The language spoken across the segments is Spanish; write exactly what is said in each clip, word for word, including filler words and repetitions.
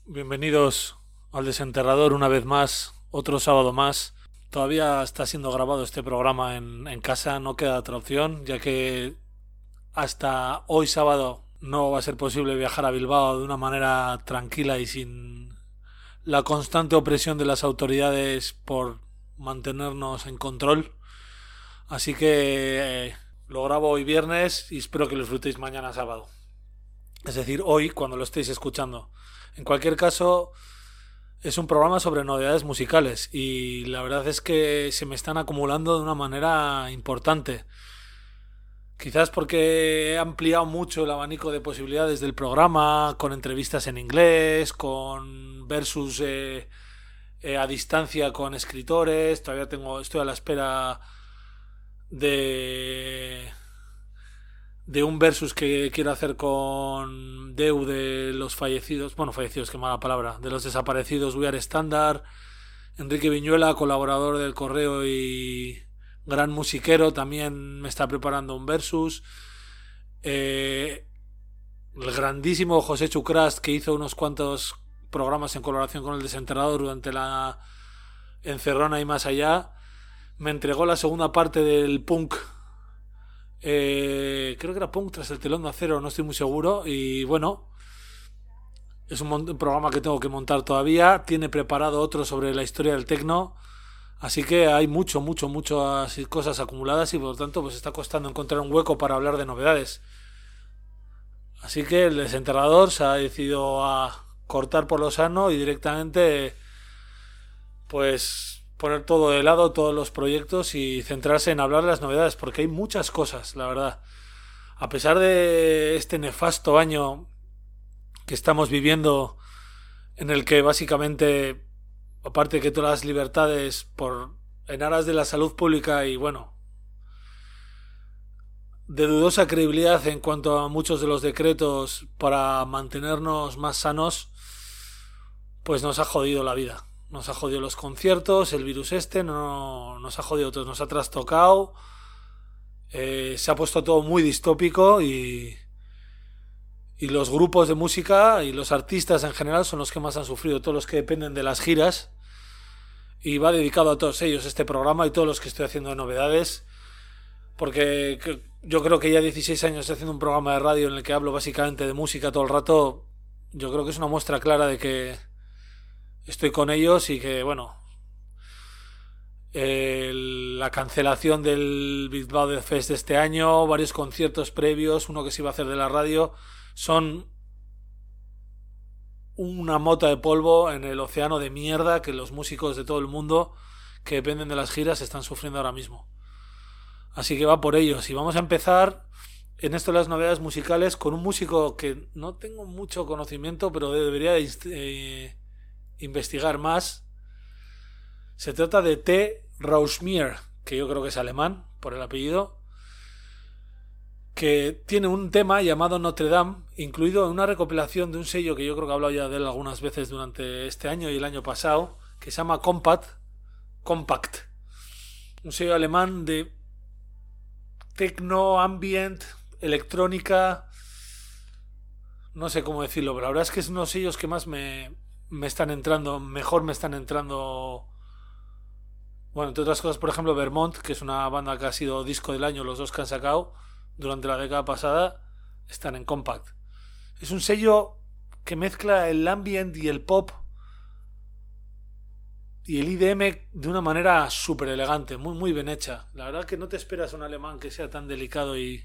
Bienvenidos al Desenterrador una vez más, otro sábado más. Todavía está siendo grabado este programa en, en casa, no queda otra opción, ya que hasta hoy sábado no va a ser posible viajar a Bilbao de una manera tranquila y sin la constante opresión de las autoridades por mantenernos en control. Así que eh, lo grabo hoy viernes y espero que lo disfrutéis mañana sábado. Es decir, hoy cuando lo estéis escuchando. En cualquier caso, es un programa sobre novedades musicales y la verdad es que se me están acumulando de una manera importante. Quizás porque he ampliado mucho el abanico de posibilidades del programa, con entrevistas en inglés, con versus eh, eh, a distancia con escritores. Todavía tengo, estoy a la espera de de un versus que quiero hacer con Deu de los fallecidos, bueno, fallecidos, qué mala palabra, de los desaparecidos We Are Standard, Enrique Viñuela, colaborador del Correo y gran musiquero, también me está preparando un versus. Eh, el grandísimo José Chucrast, que hizo unos cuantos programas en colaboración con el Desenterrador durante la encerrona y más allá, me entregó la segunda parte del punk. Eh, creo que era Punk tras el telón de acero, no estoy muy seguro. Y bueno, es un, un programa que tengo que montar todavía. Tiene preparado otro sobre la historia del tecno. Así que hay mucho, mucho, muchas cosas acumuladas y por lo tanto pues está costando encontrar un hueco para hablar de novedades. Así que el Desenterrador se ha decidido a cortar por lo sano y directamente pues poner todo de lado, todos los proyectos y centrarse en hablar de las novedades, porque hay muchas cosas, la verdad. A pesar de este nefasto año que estamos viviendo, en el que básicamente, aparte de que todas las libertades por en aras de la salud pública y bueno, de dudosa credibilidad en cuanto a muchos de los decretos para mantenernos más sanos, pues nos ha jodido la vida. Nos ha jodido los conciertos, el virus este, no, nos ha jodido todos, nos ha trastocado, eh, se ha puesto todo muy distópico y, y los grupos de música y los artistas en general son los que más han sufrido, todos los que dependen de las giras, y va dedicado a todos ellos este programa y todos los que estoy haciendo de novedades, porque yo creo que ya dieciséis años estoy haciendo un programa de radio en el que hablo básicamente de música todo el rato. Yo creo que es una muestra clara de que estoy con ellos y que, bueno, eh, la cancelación del Bilbao Death Fest de este año, varios conciertos previos, uno que se iba a hacer de la radio, son una mota de polvo en el océano de mierda que los músicos de todo el mundo que dependen de las giras están sufriendo ahora mismo. Así que va por ellos y vamos a empezar en esto de las novedades musicales con un músico que no tengo mucho conocimiento, pero debería eh, investigar más. Se trata de T. Rauschmier, que yo creo que es alemán por el apellido, que tiene un tema llamado Notre Dame, incluido en una recopilación de un sello que yo creo que he hablado ya de él algunas veces durante este año y el año pasado, que se llama Compact, Compact, un sello alemán de techno, ambient, electrónica, no sé cómo decirlo, pero la verdad es que es unos sellos que más me me están entrando, mejor me están entrando, bueno, entre otras cosas, por ejemplo, Vermont, que es una banda que ha sido disco del año, los dos que han sacado durante la década pasada, están en Compact. Es un sello que mezcla el ambient y el pop y el I D M de una manera súper elegante, muy, muy bien hecha. La verdad que no te esperas un alemán que sea tan delicado y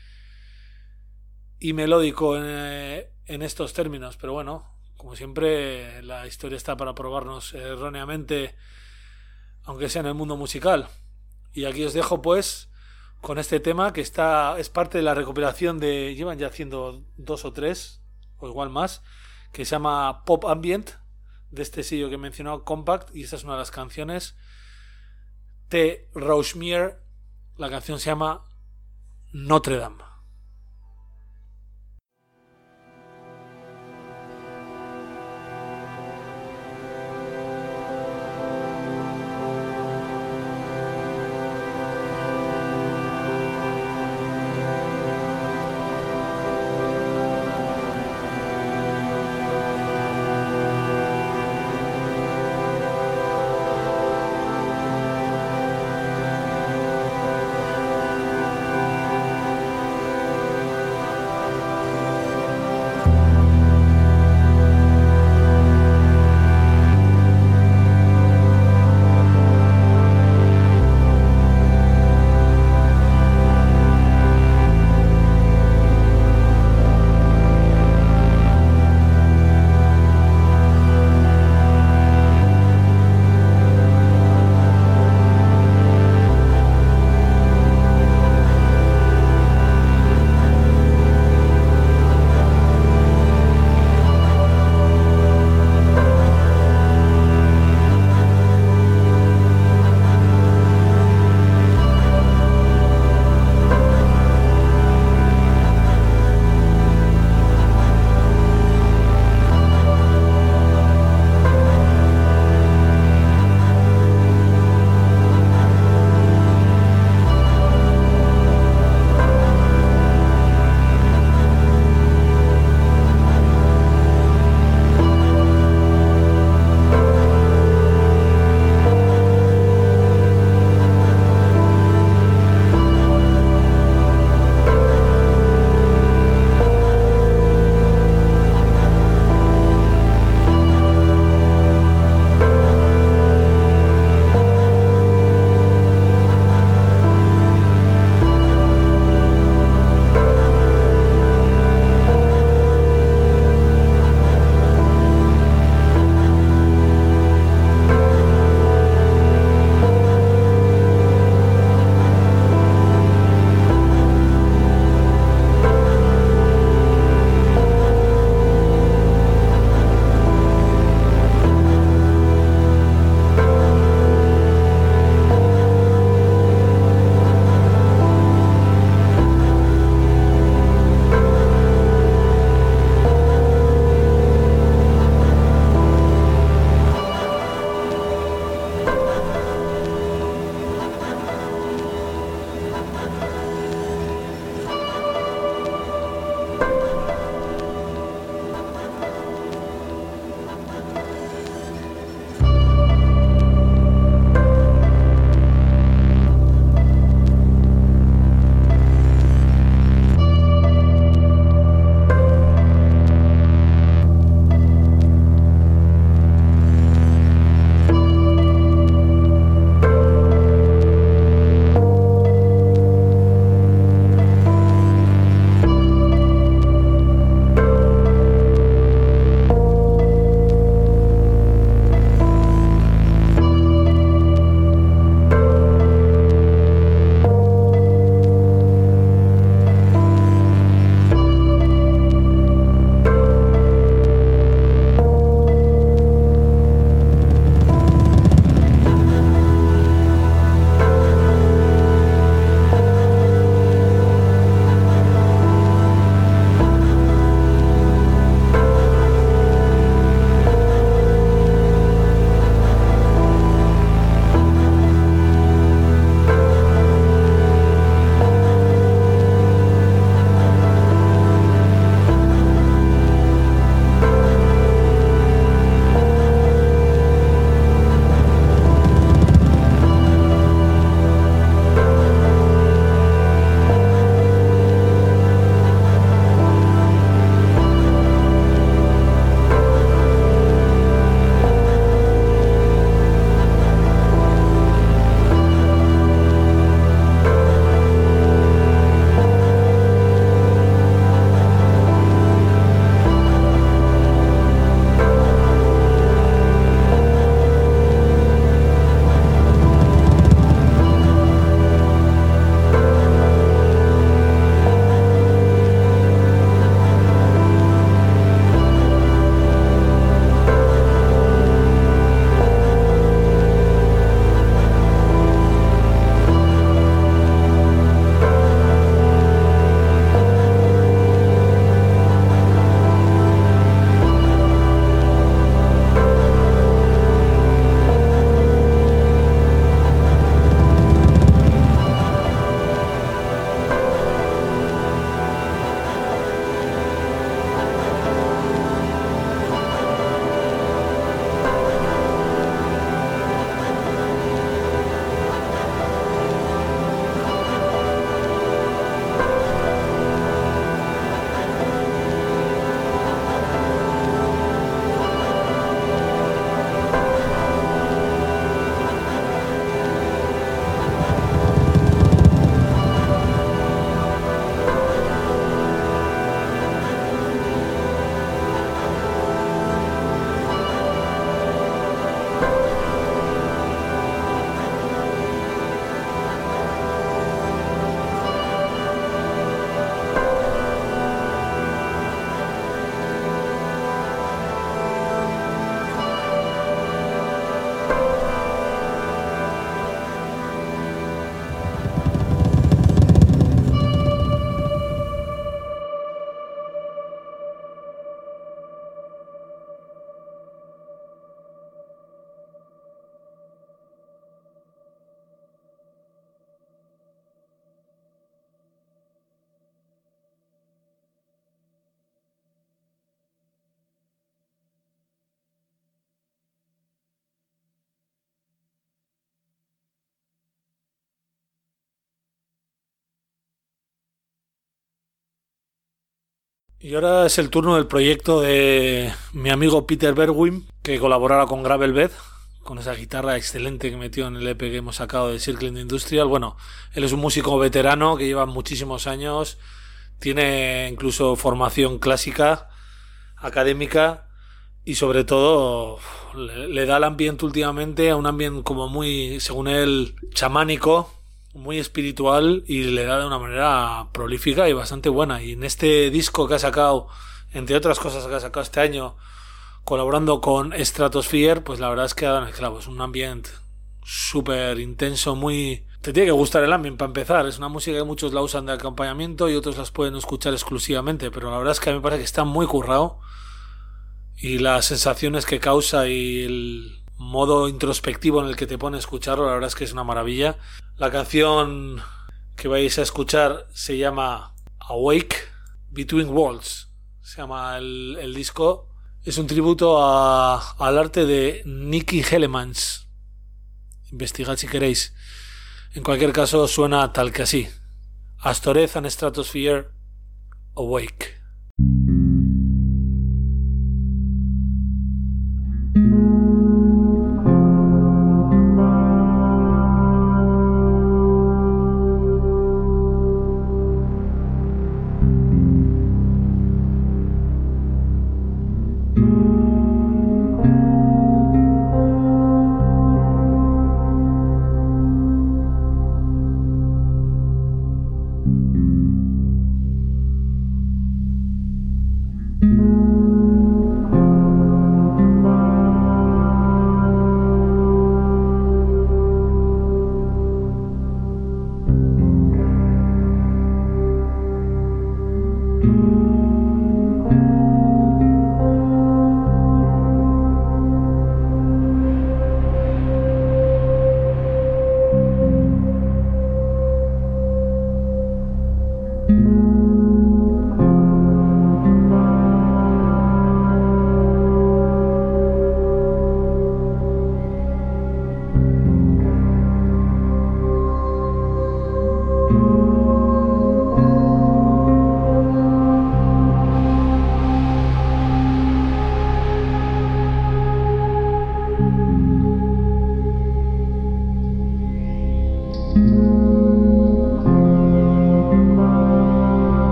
y melódico en, en estos términos, pero bueno, como siempre, la historia está para probarnos erróneamente, aunque sea en el mundo musical. Y aquí os dejo pues con este tema que está es parte de la recopilación de, llevan ya haciendo dos o tres, o igual más, que se llama Pop Ambient, de este sello que he mencionado, Compact, y esta es una de las canciones. T. Rauschmier, la canción se llama Notre Dame. Y ahora es el turno del proyecto de mi amigo Peter Berwin, que colaborará con Gravelbed, con esa guitarra excelente que metió en el E P que hemos sacado de Circling Industrial. Bueno, él es un músico veterano que lleva muchísimos años, tiene incluso formación clásica, académica, y sobre todo le, le da el ambiente últimamente a un ambiente como muy, según él, chamánico, muy espiritual, y le da de una manera prolífica y bastante buena. Y en este disco que ha sacado, entre otras cosas que ha sacado este año, colaborando con Stratosphere, pues la verdad es que ha dado en el clavo. Es un ambiente súper intenso, muy... Te tiene que gustar el ambiente para empezar. Es una música que muchos la usan de acompañamiento y otros las pueden escuchar exclusivamente, pero la verdad es que a mí me parece que está muy currado, y las sensaciones que causa y el modo introspectivo en el que te pone a escucharlo, la verdad es que es una maravilla. La canción que vais a escuchar se llama Awake Between Worlds, se llama el, el disco. Es un tributo a, al arte de Nicky Hellemans. Investigad si queréis. En cualquier caso suena tal que así: Astoreth and Stratosphere, Awake.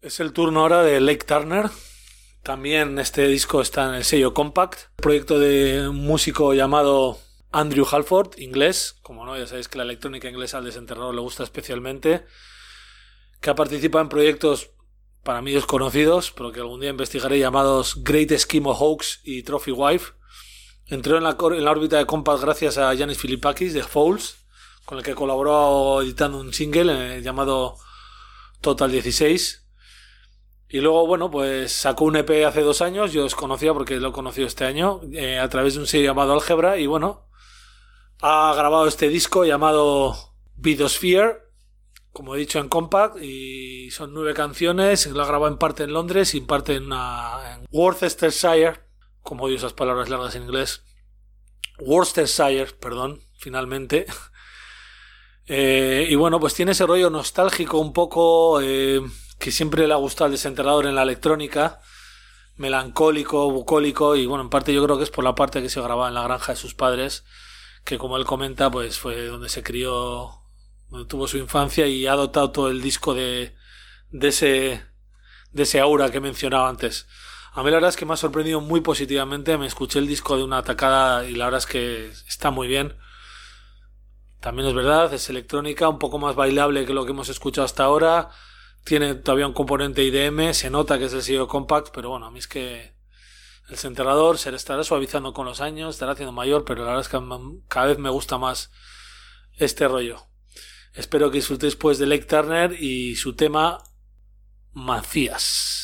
Es el turno ahora de Lake Turner. También este disco está en el sello Compact, proyecto de un músico llamado Andrew Halford, inglés, como no, ya sabéis que la electrónica inglesa al desenterrador le gusta especialmente, que ha participado en proyectos para mí desconocidos, pero que algún día investigaré, llamados Great Eskimo Hoax y Trophy Wife. Entró en la, en la órbita de Compact gracias a Yanis Filipakis de Fouls, con el que colaboró editando un single eh, llamado Total dieciséis. Y luego, bueno, pues sacó un E P hace dos años, yo os conocía porque lo he conocido este año, eh, a través de un sello llamado Álgebra, y bueno, ha grabado este disco llamado Vidosphere, como he dicho, en Compact, y son nueve canciones, lo ha grabado en parte en Londres y en parte en, una, en Worcestershire, como odio esas palabras largas en inglés, Worcestershire, perdón, finalmente. eh, y bueno, pues tiene ese rollo nostálgico un poco... Eh, que siempre le ha gustado al desenterrador en la electrónica, melancólico, bucólico, y bueno, en parte yo creo que es por la parte que se grababa en la granja de sus padres, que como él comenta, pues fue donde se crió, donde tuvo su infancia, y ha dotado todo el disco de, de ese de ese aura que mencionaba antes. A mí la verdad es que me ha sorprendido muy positivamente, me escuché el disco de una atacada y la verdad es que está muy bien. También es verdad, es electrónica, un poco más bailable que lo que hemos escuchado hasta ahora. Tiene todavía un componente I D M, se nota que es el sello Compact, pero bueno, a mí es que el desenterrador se le estará suavizando con los años, estará haciendo mayor, pero la verdad es que cada vez me gusta más este rollo. Espero que disfrutéis pues de Lake Turner y su tema Macías.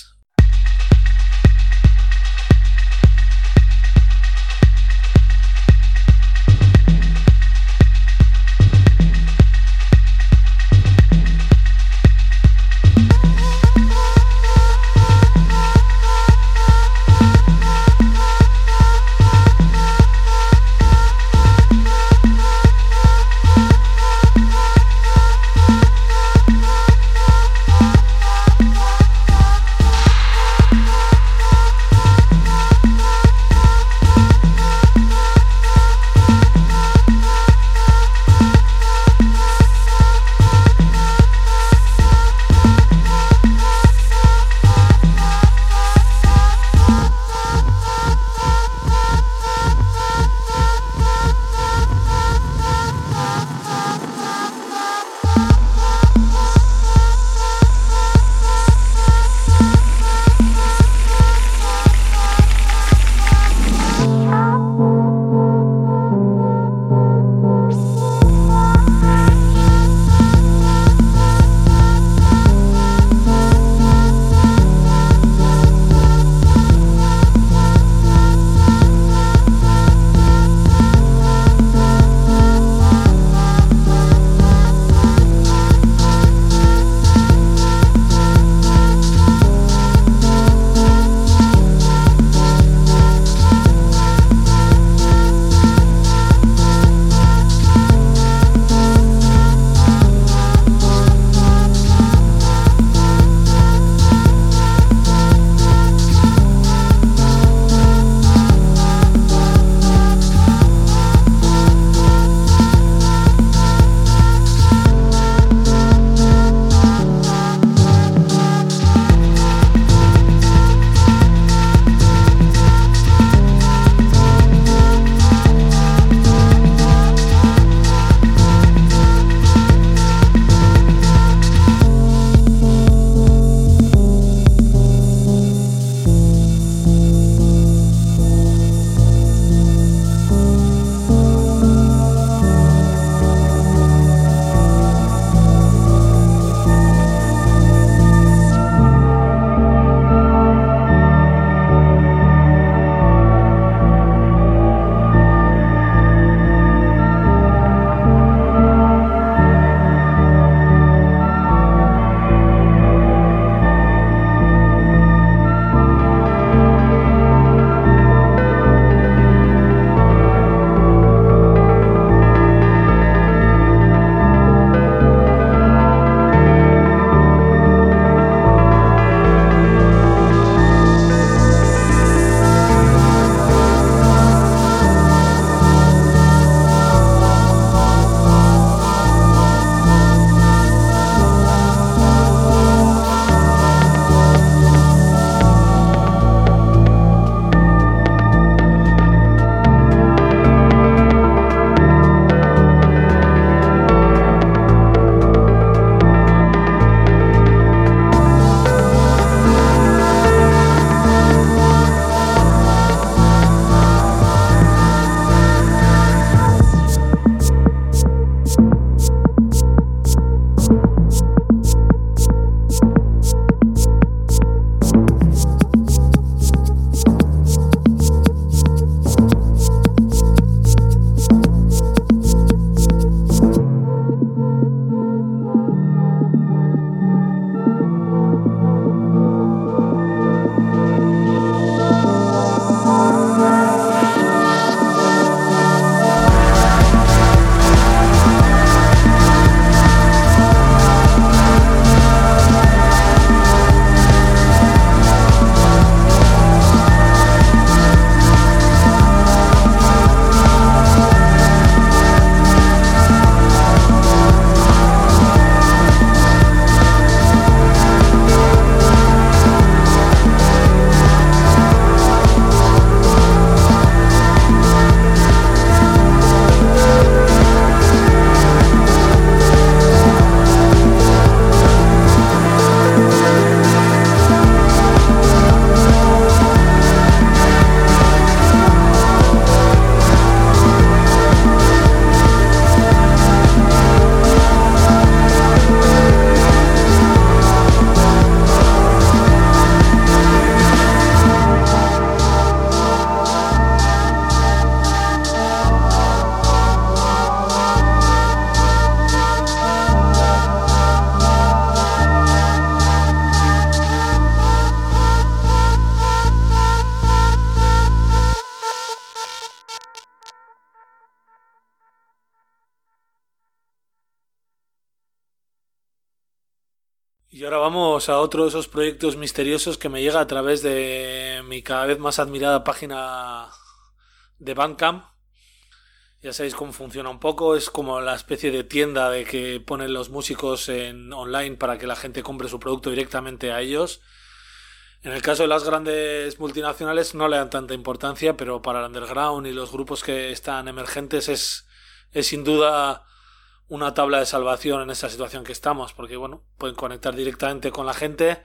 Y ahora vamos a otro de esos proyectos misteriosos que me llega a través de mi cada vez más admirada página de Bandcamp. Ya sabéis cómo funciona un poco, es como la especie de tienda de que ponen los músicos en online para que la gente compre su producto directamente a ellos. En el caso de las grandes multinacionales no le dan tanta importancia, pero para el underground y los grupos que están emergentes es, es sin duda una tabla de salvación en esta situación que estamos, porque bueno, pueden conectar directamente con la gente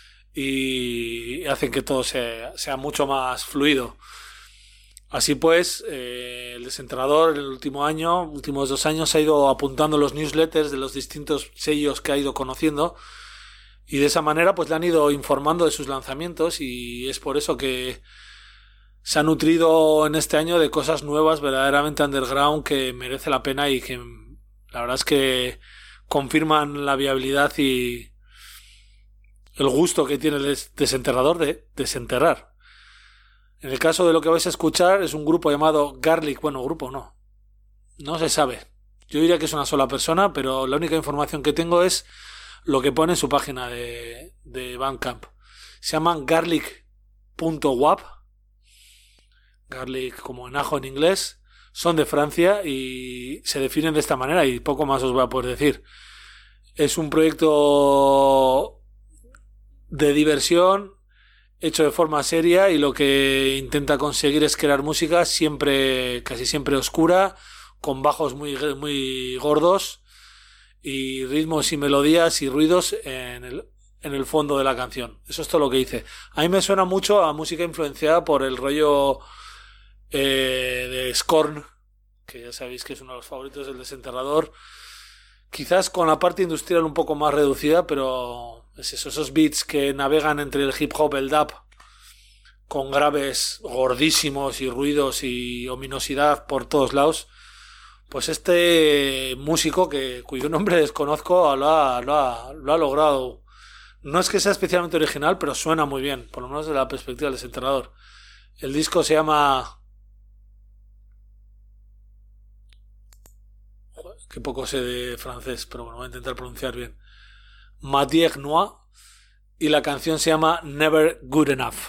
y hacen que todo sea, sea mucho más fluido. Así pues, eh, el Desenterrador en el último año, últimos dos años, ha ido apuntando los newsletters de los distintos sellos que ha ido conociendo y de esa manera pues le han ido informando de sus lanzamientos y es por eso que se ha nutrido en este año de cosas nuevas verdaderamente underground que merece la pena y que la verdad es que confirman la viabilidad y el gusto que tiene el Desenterrador de desenterrar. En el caso de lo que vais a escuchar es un grupo llamado Garlic. Bueno, grupo no. No se sabe. Yo diría que es una sola persona, pero la única información que tengo es lo que pone en su página de, de Bandcamp. Se llaman garlic punto wap. Garlic como en ajo en inglés. Son de Francia y se definen de esta manera y poco más os voy a poder decir. Es un proyecto de diversión hecho de forma seria y lo que intenta conseguir es crear música siempre, casi siempre oscura, con bajos muy, muy gordos y ritmos y melodías y ruidos en el, en el fondo de la canción. Eso es todo lo que dice. A mí me suena mucho a música influenciada por el rollo eh, de Scorn, que ya sabéis que es uno de los favoritos del Desenterrador. Quizás con la parte industrial un poco más reducida, pero es eso, esos beats que navegan entre el hip hop, el dub, con graves gordísimos y ruidos y ominosidad por todos lados. Pues este músico, que cuyo nombre desconozco, lo ha, lo ha, lo ha logrado. No es que sea especialmente original, pero suena muy bien, por lo menos desde la perspectiva del Desenterrador. El disco se llama... que poco sé de francés, pero bueno, voy a intentar pronunciar bien. Matière Noire, y la canción se llama Never Good Enough.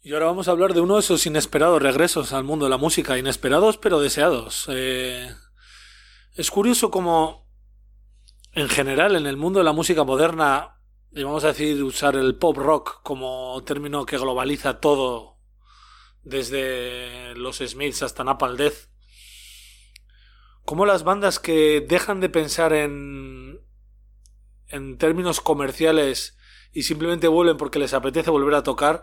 Y ahora vamos a hablar de uno de esos inesperados regresos al mundo de la música, inesperados pero deseados. Eh, es curioso cómo, en general, en el mundo de la música moderna, y vamos a decir usar el pop rock como término que globaliza todo, desde los Smiths hasta Napalm Death, cómo las bandas que dejan de pensar en, en términos comerciales y simplemente vuelven porque les apetece volver a tocar,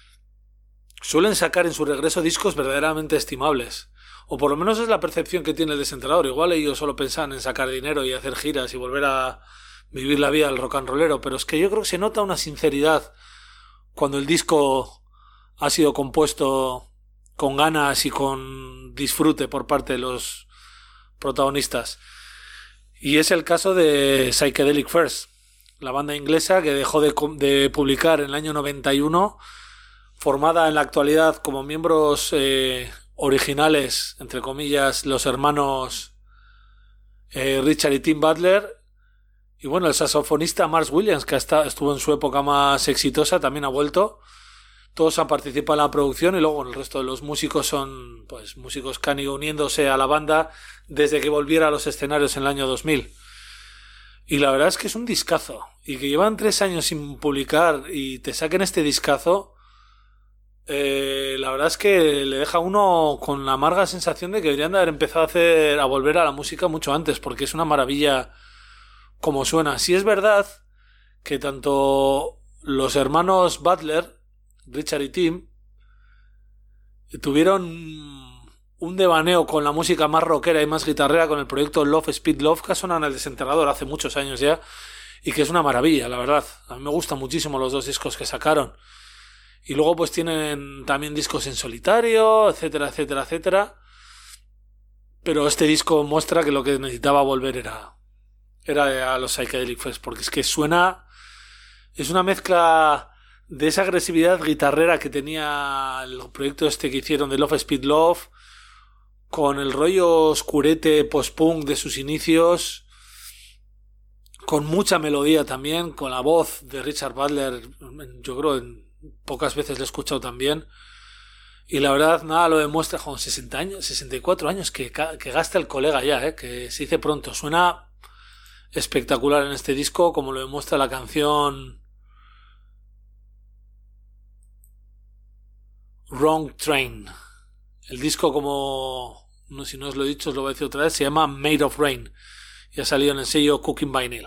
suelen sacar en su regreso discos verdaderamente estimables. O por lo menos es la percepción que tiene el Desenterrador. Igual ellos solo pensaban en sacar dinero y hacer giras y volver a vivir la vida del rock and rollero, pero es que yo creo que se nota una sinceridad cuando el disco ha sido compuesto con ganas y con disfrute por parte de los protagonistas. Y es el caso de Psychedelic Furs, la banda inglesa que dejó de, de publicar en el año noventa y uno, formada en la actualidad como miembros eh, originales, entre comillas, los hermanos eh, Richard y Tim Butler, y bueno, el saxofonista Mars Williams, que hasta estuvo en su época más exitosa, también ha vuelto. Todos han participado en la producción y luego bueno, el resto de los músicos son pues músicos que han ido uniéndose a la banda desde que volviera a los escenarios en el año dos mil. Y la verdad es que es un discazo, y que llevan tres años sin publicar y te saquen este discazo. Eh, la verdad es que le deja a uno con la amarga sensación de que deberían de haber empezado a hacer a volver a la música mucho antes, porque es una maravilla como suena. Sí es verdad que tanto los hermanos Butler, Richard y Tim, tuvieron un devaneo con la música más rockera y más guitarrera con el proyecto Love Speed Love, que sonaba en el Desenterrador hace muchos años ya, y que es una maravilla, la verdad. A mí me gustan muchísimo los dos discos que sacaron. Y luego pues tienen también discos en solitario, etcétera, etcétera, etcétera. Pero este disco muestra que lo que necesitaba volver era, era a los Psychedelic Furs, porque es que suena... Es una mezcla de esa agresividad guitarrera que tenía el proyecto este que hicieron de Love Speed Love, con el rollo oscurete post-punk de sus inicios, con mucha melodía también, con la voz de Richard Butler, yo creo en pocas veces lo he escuchado también, y la verdad nada lo demuestra con sesenta años, sesenta y cuatro años que, que gasta el colega ya, ¿eh? Que se dice pronto. Suena espectacular en este disco, como lo demuestra la canción Wrong Train. El disco, como no, si no os lo he dicho os lo voy a decir otra vez, se llama Made of Rain y ha salido en el sello Cooking Vinyl.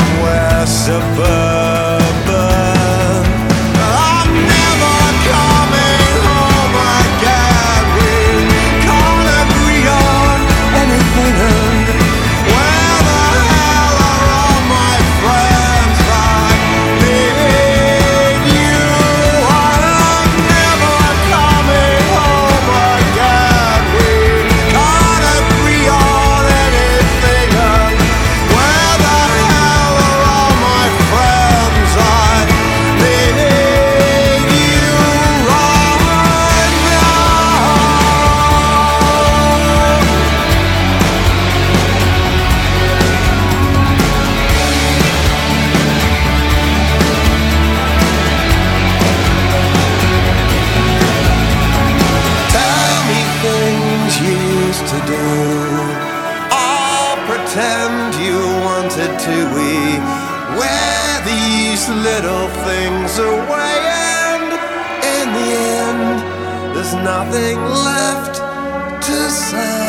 somewhere suburban. I'm never coming home again. We can't agree on anything. And where the hell are all my friends? I need you. I'm never coming home again. We can't agree on anything. And where the hell are all my friends? I need you right Tell me things you used to do. I'll pretend you wanted to. We wear these little things away, and in the end, there's nothing left to say.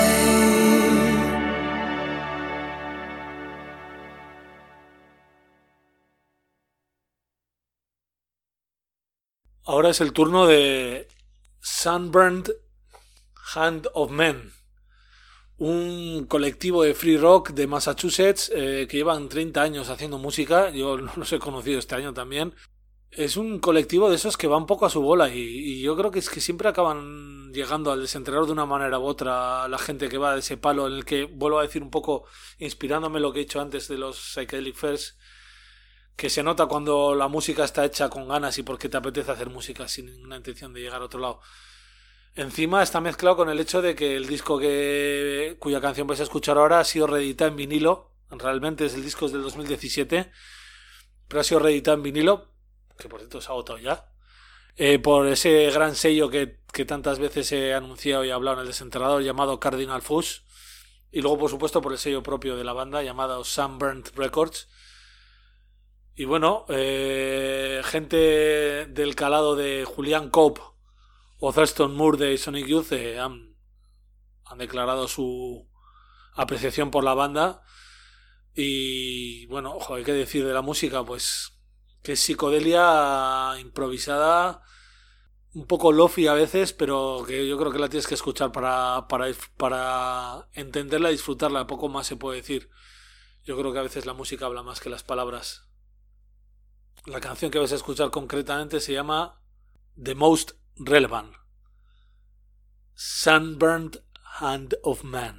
Ahora es el turno de Sunburned Hand of Men, un colectivo de free rock de Massachusetts eh, que llevan treinta años haciendo música. Yo los he conocido este año también. Es un colectivo de esos que va un poco a su bola y, y yo creo que es que siempre acaban llegando al desenterrador de una manera u otra la gente que va de ese palo en el que, vuelvo a decir un poco, inspirándome en lo que he dicho antes de los Psychedelic Fairs, que se nota cuando la música está hecha con ganas y porque te apetece hacer música sin ninguna intención de llegar a otro lado. Encima está mezclado con el hecho de que el disco que cuya canción vais a escuchar ahora ha sido reeditado en vinilo. Realmente es el disco es del dos mil diecisiete, pero ha sido reeditado en vinilo, que por cierto se ha agotado ya, eh, por ese gran sello que, que tantas veces he anunciado y hablado en el desenterrador, llamado Cardinal Fuss, y luego por supuesto por el sello propio de la banda llamado Sunburned Records. Y bueno, eh, gente del calado de Julian Cope o Thurston Moore de Sonic Youth eh, han, han declarado su apreciación por la banda. Y bueno, ojo, hay que decir de la música, pues que es psicodelia improvisada, un poco lofi a veces, pero que yo creo que la tienes que escuchar para, para, para entenderla y disfrutarla. Poco más se puede decir. Yo creo que a veces la música habla más que las palabras. La canción que vais a escuchar concretamente se llama The Most Relevant, Sunburned Hand of Man.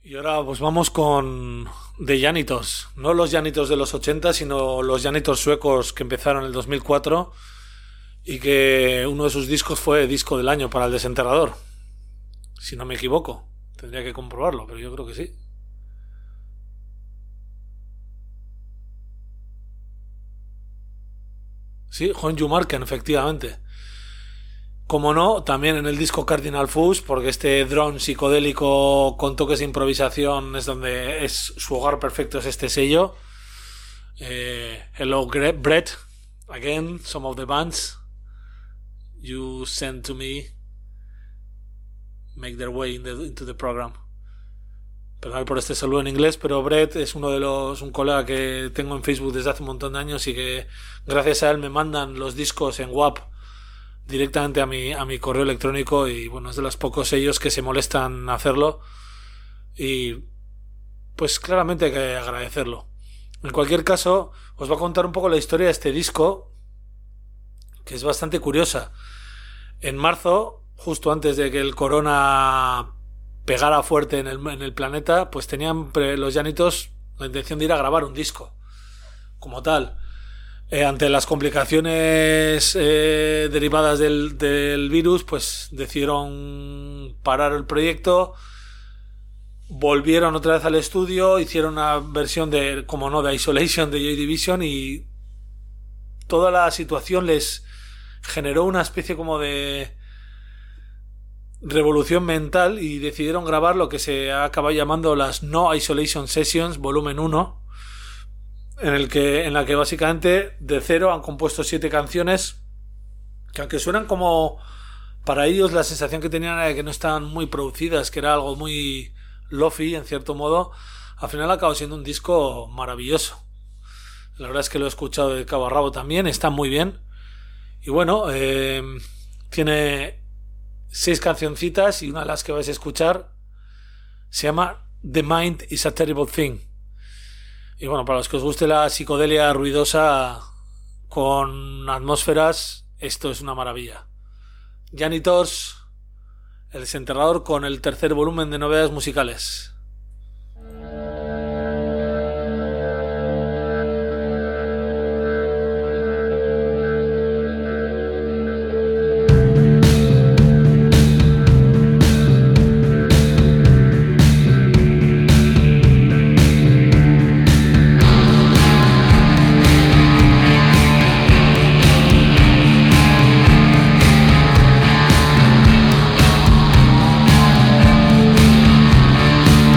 Y ahora pues vamos con The Janitors. No los Janitors de los ochenta, sino los Janitors suecos que empezaron en el dos mil cuatro y que uno de sus discos fue disco del año para El Desenterrador. Si no me equivoco. Tendría que comprobarlo, pero yo creo que sí. Sí, Honju Marken, efectivamente. Como no, también en el disco Cardinal Fuzz, porque este drone psicodélico con toques de improvisación es donde es su hogar perfecto, es este sello. Eh, hello, Brett. Again, some of the bands you sent to me make their way in the, into the program. Perdón por este saludo en inglés, pero Brett es uno de los, un colega que tengo en Facebook desde hace un montón de años y que gracias a él me mandan los discos en W A P directamente a mi, a mi correo electrónico y bueno, es de los pocos sellos que se molestan hacerlo y pues claramente hay que agradecerlo. En cualquier caso, os voy a contar un poco la historia de este disco, que es bastante curiosa. En marzo, justo antes de que el corona pegara fuerte en el, en el planeta, pues tenían los Janitors la intención de ir a grabar un disco como tal. Eh, ante las complicaciones eh, derivadas del, del virus, pues decidieron parar el proyecto, volvieron otra vez al estudio, hicieron una versión de, como no, de Isolation de Joy Division y toda la situación les generó una especie como de revolución mental y decidieron grabar lo que se acaba llamando las No Isolation Sessions volumen uno, en el que en la que básicamente de cero han compuesto siete canciones que, aunque suenan como, para ellos la sensación que tenían era de que no estaban muy producidas, que era algo muy lofi en cierto modo, al final acabó siendo un disco maravilloso. La verdad es que lo he escuchado de cabo a rabo también, está muy bien y bueno, eh, tiene seis cancioncitas y una de las que vais a escuchar se llama The Mind is a Terrible Thing. Y bueno, para los que os guste la psicodelia ruidosa con atmósferas, esto es una maravilla. Janitors, El Desenterrador, con el tercer volumen de novedades musicales. Thank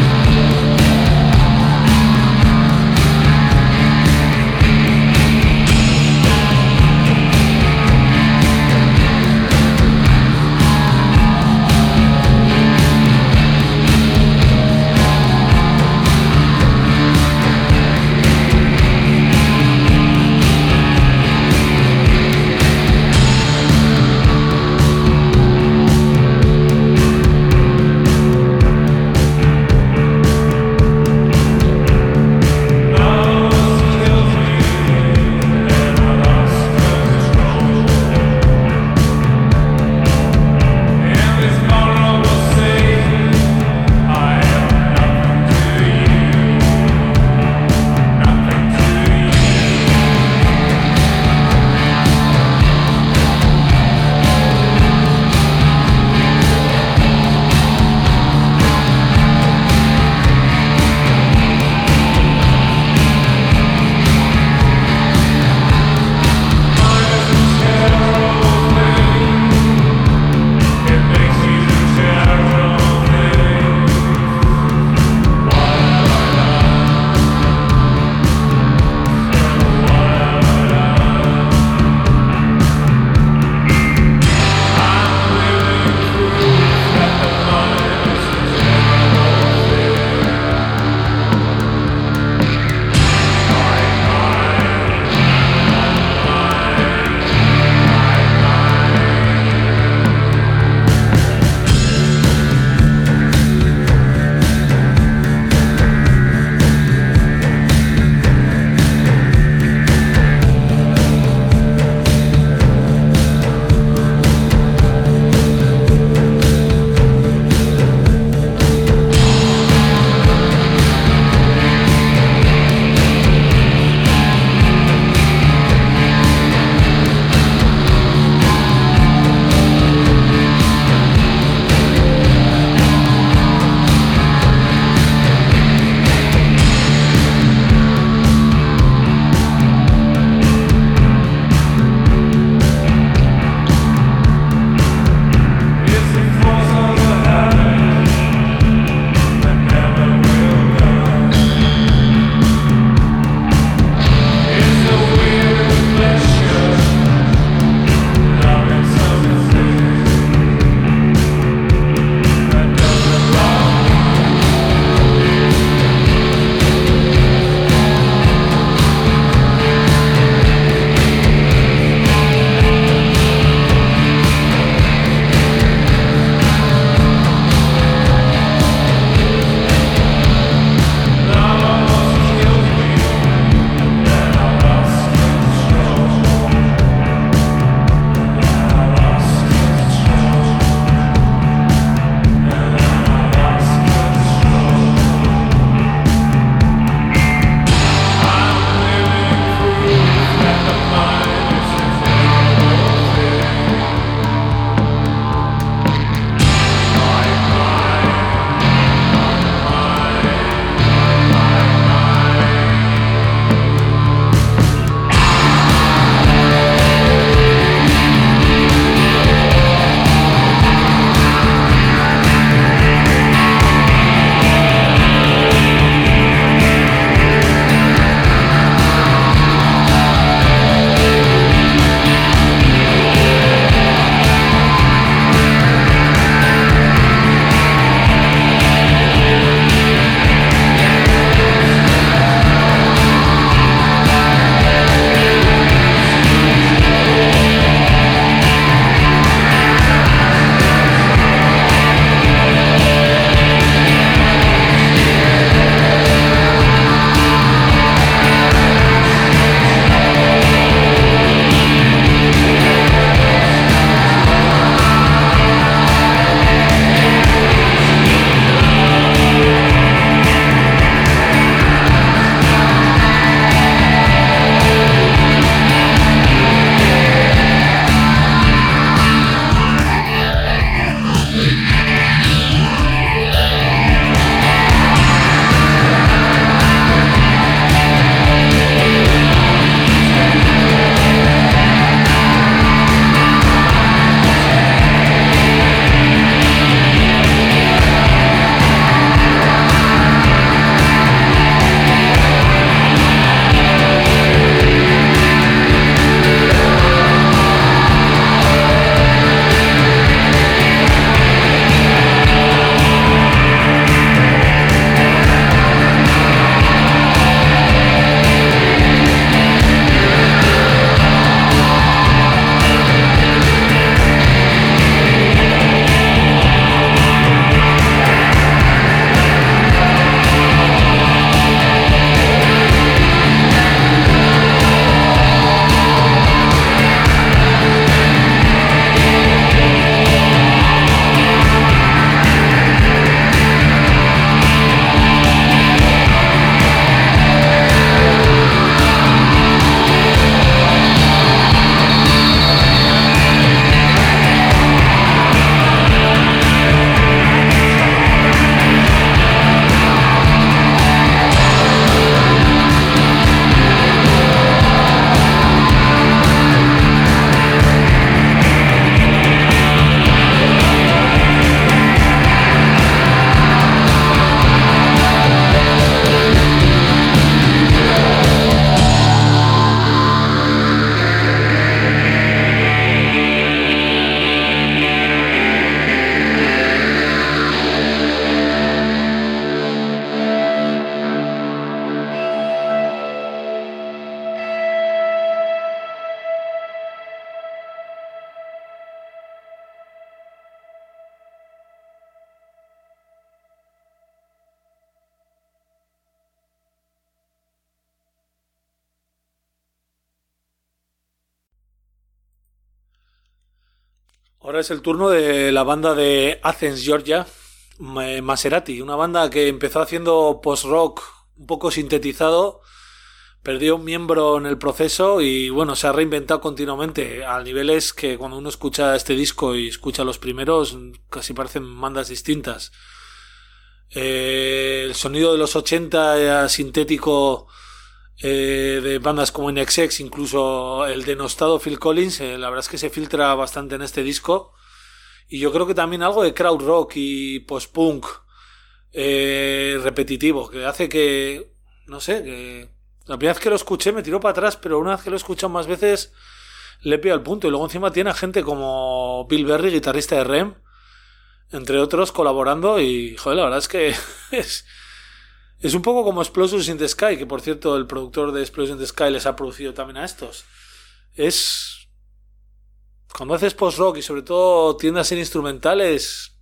Ahora es el turno de la banda de Athens, Georgia, Maserati, una banda que empezó haciendo post-rock un poco sintetizado, perdió un miembro en el proceso y bueno, se ha reinventado continuamente a niveles que cuando uno escucha este disco y escucha los primeros casi parecen bandas distintas. Eh, el sonido de los ochenta eh, sintético eh, de bandas como N X X, incluso el denostado Phil Collins, eh, la verdad es que se filtra bastante en este disco, y yo creo que también algo de crowd rock y post-punk eh, repetitivo, que hace que, no sé, que la primera vez que lo escuché me tiró para atrás, pero una vez que lo he escuchado más veces le pilla al punto. Y luego encima tiene a gente como Bill Berry, guitarrista de R E M, entre otros, colaborando, y joder, la verdad es que es, es un poco como Explosions in the Sky, que por cierto el productor de Explosions in the Sky les ha producido también a estos. Es... Cuando haces post-rock y sobre todo tiende a ser instrumentales,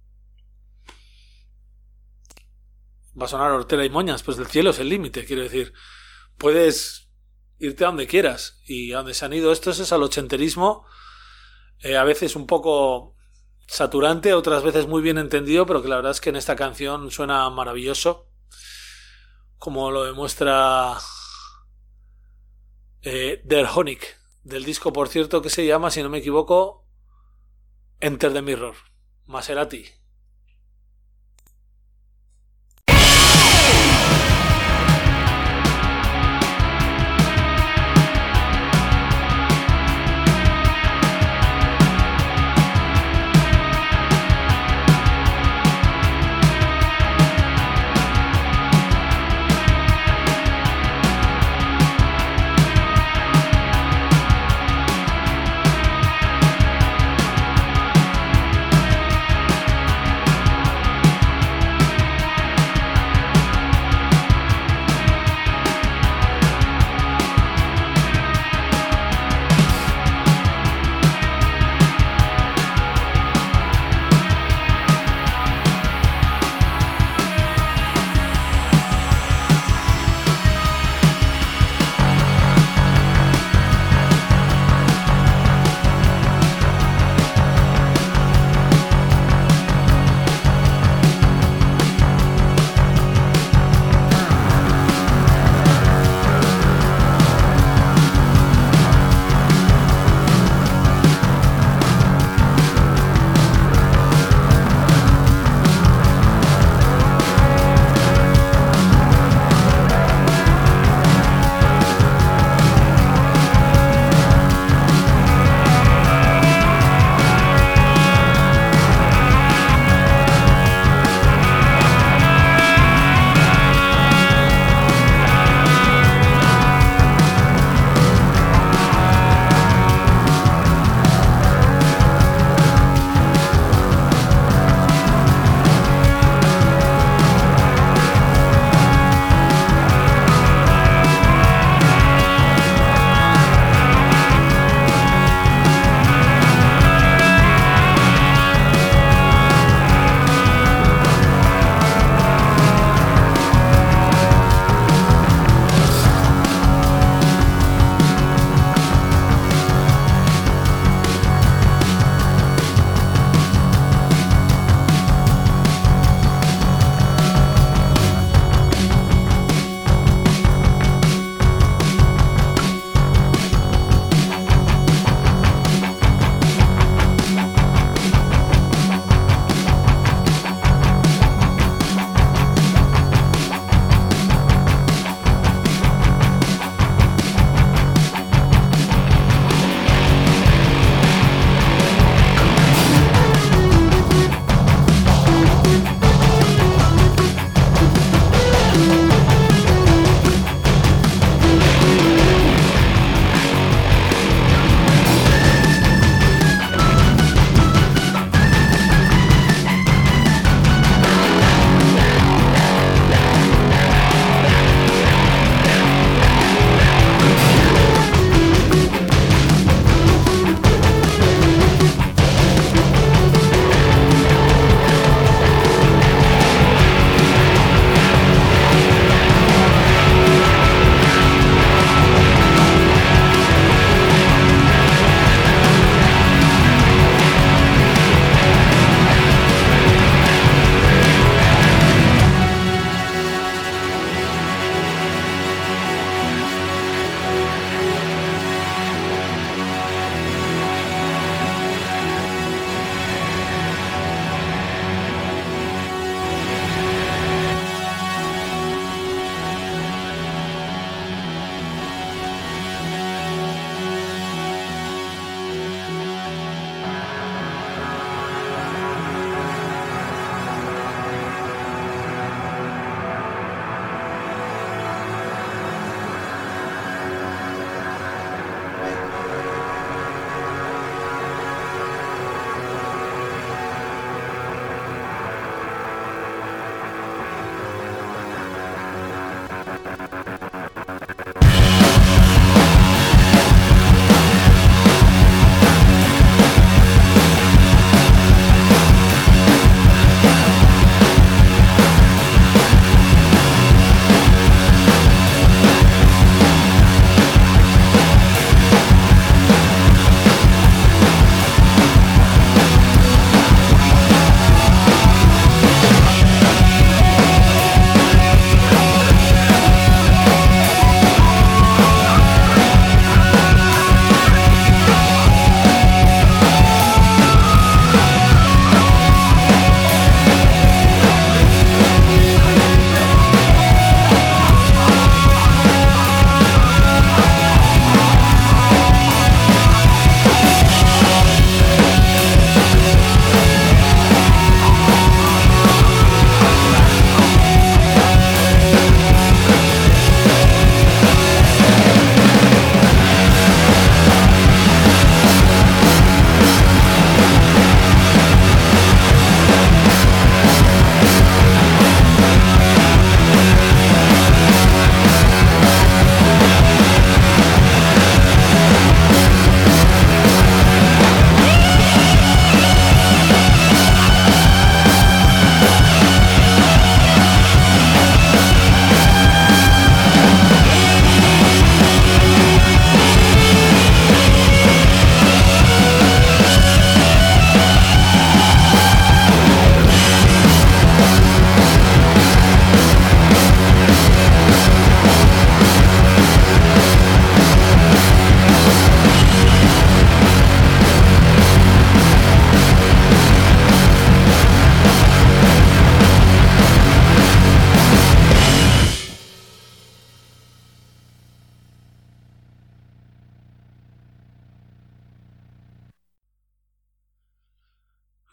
va a sonar hortera y moñas, pues el cielo es el límite, quiero decir. Puedes irte a donde quieras, y a donde se han ido estos es al ochenterismo, eh, a veces un poco saturante, otras veces muy bien entendido, pero que la verdad es que en esta canción suena maravilloso, como lo demuestra eh, Der Honig, del disco, por cierto, que se llama, si no me equivoco, Enter the Mirror, Maserati.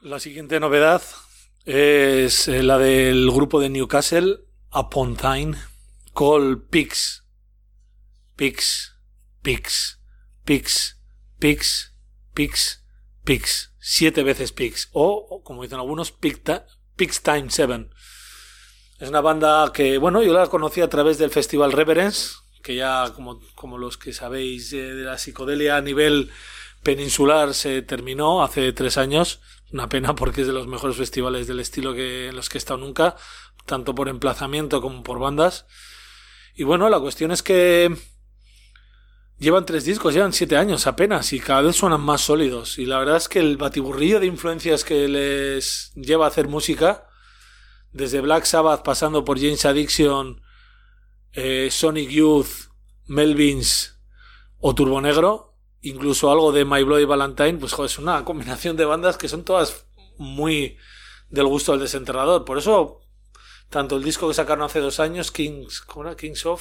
La siguiente novedad es la del grupo de Newcastle, Upon Tyne, called Pigs. Pigs, Pigs, Pigs, Pigs, Pigs, Pigs. Siete veces Pigs. O, como dicen algunos, Pigs Time Seven. Es una banda que, bueno, yo la conocí a través del Festival Reverence, que ya, como, como los que sabéis, eh, de la psicodelia a nivel peninsular se terminó hace tres años. Una pena porque es de los mejores festivales del estilo que en los que he estado nunca, tanto por emplazamiento como por bandas. Y bueno, la cuestión es que llevan tres discos, llevan siete años apenas y cada vez suenan más sólidos. Y la verdad es que el batiburrillo de influencias que les lleva a hacer música, desde Black Sabbath pasando por Jane's Addiction, eh, Sonic Youth, Melvins o Turbo Negro, incluso algo de My Bloody Valentine, pues joder, es una combinación de bandas que son todas muy del gusto del desenterrador. Por eso, tanto el disco que sacaron hace dos años, Kings, ¿cómo era? Kings of...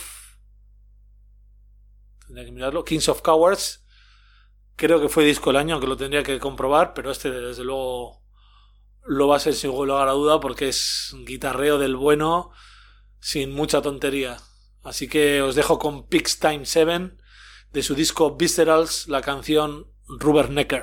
Tendría que mirarlo, Kings of Cowards, creo que fue disco del año, aunque lo tendría que comprobar, pero este desde luego lo va a ser sin lugar a duda porque es un guitarreo del bueno, sin mucha tontería. Así que os dejo con Pigs Time Seven, de su disco Viscerals, la canción Rubbernecker.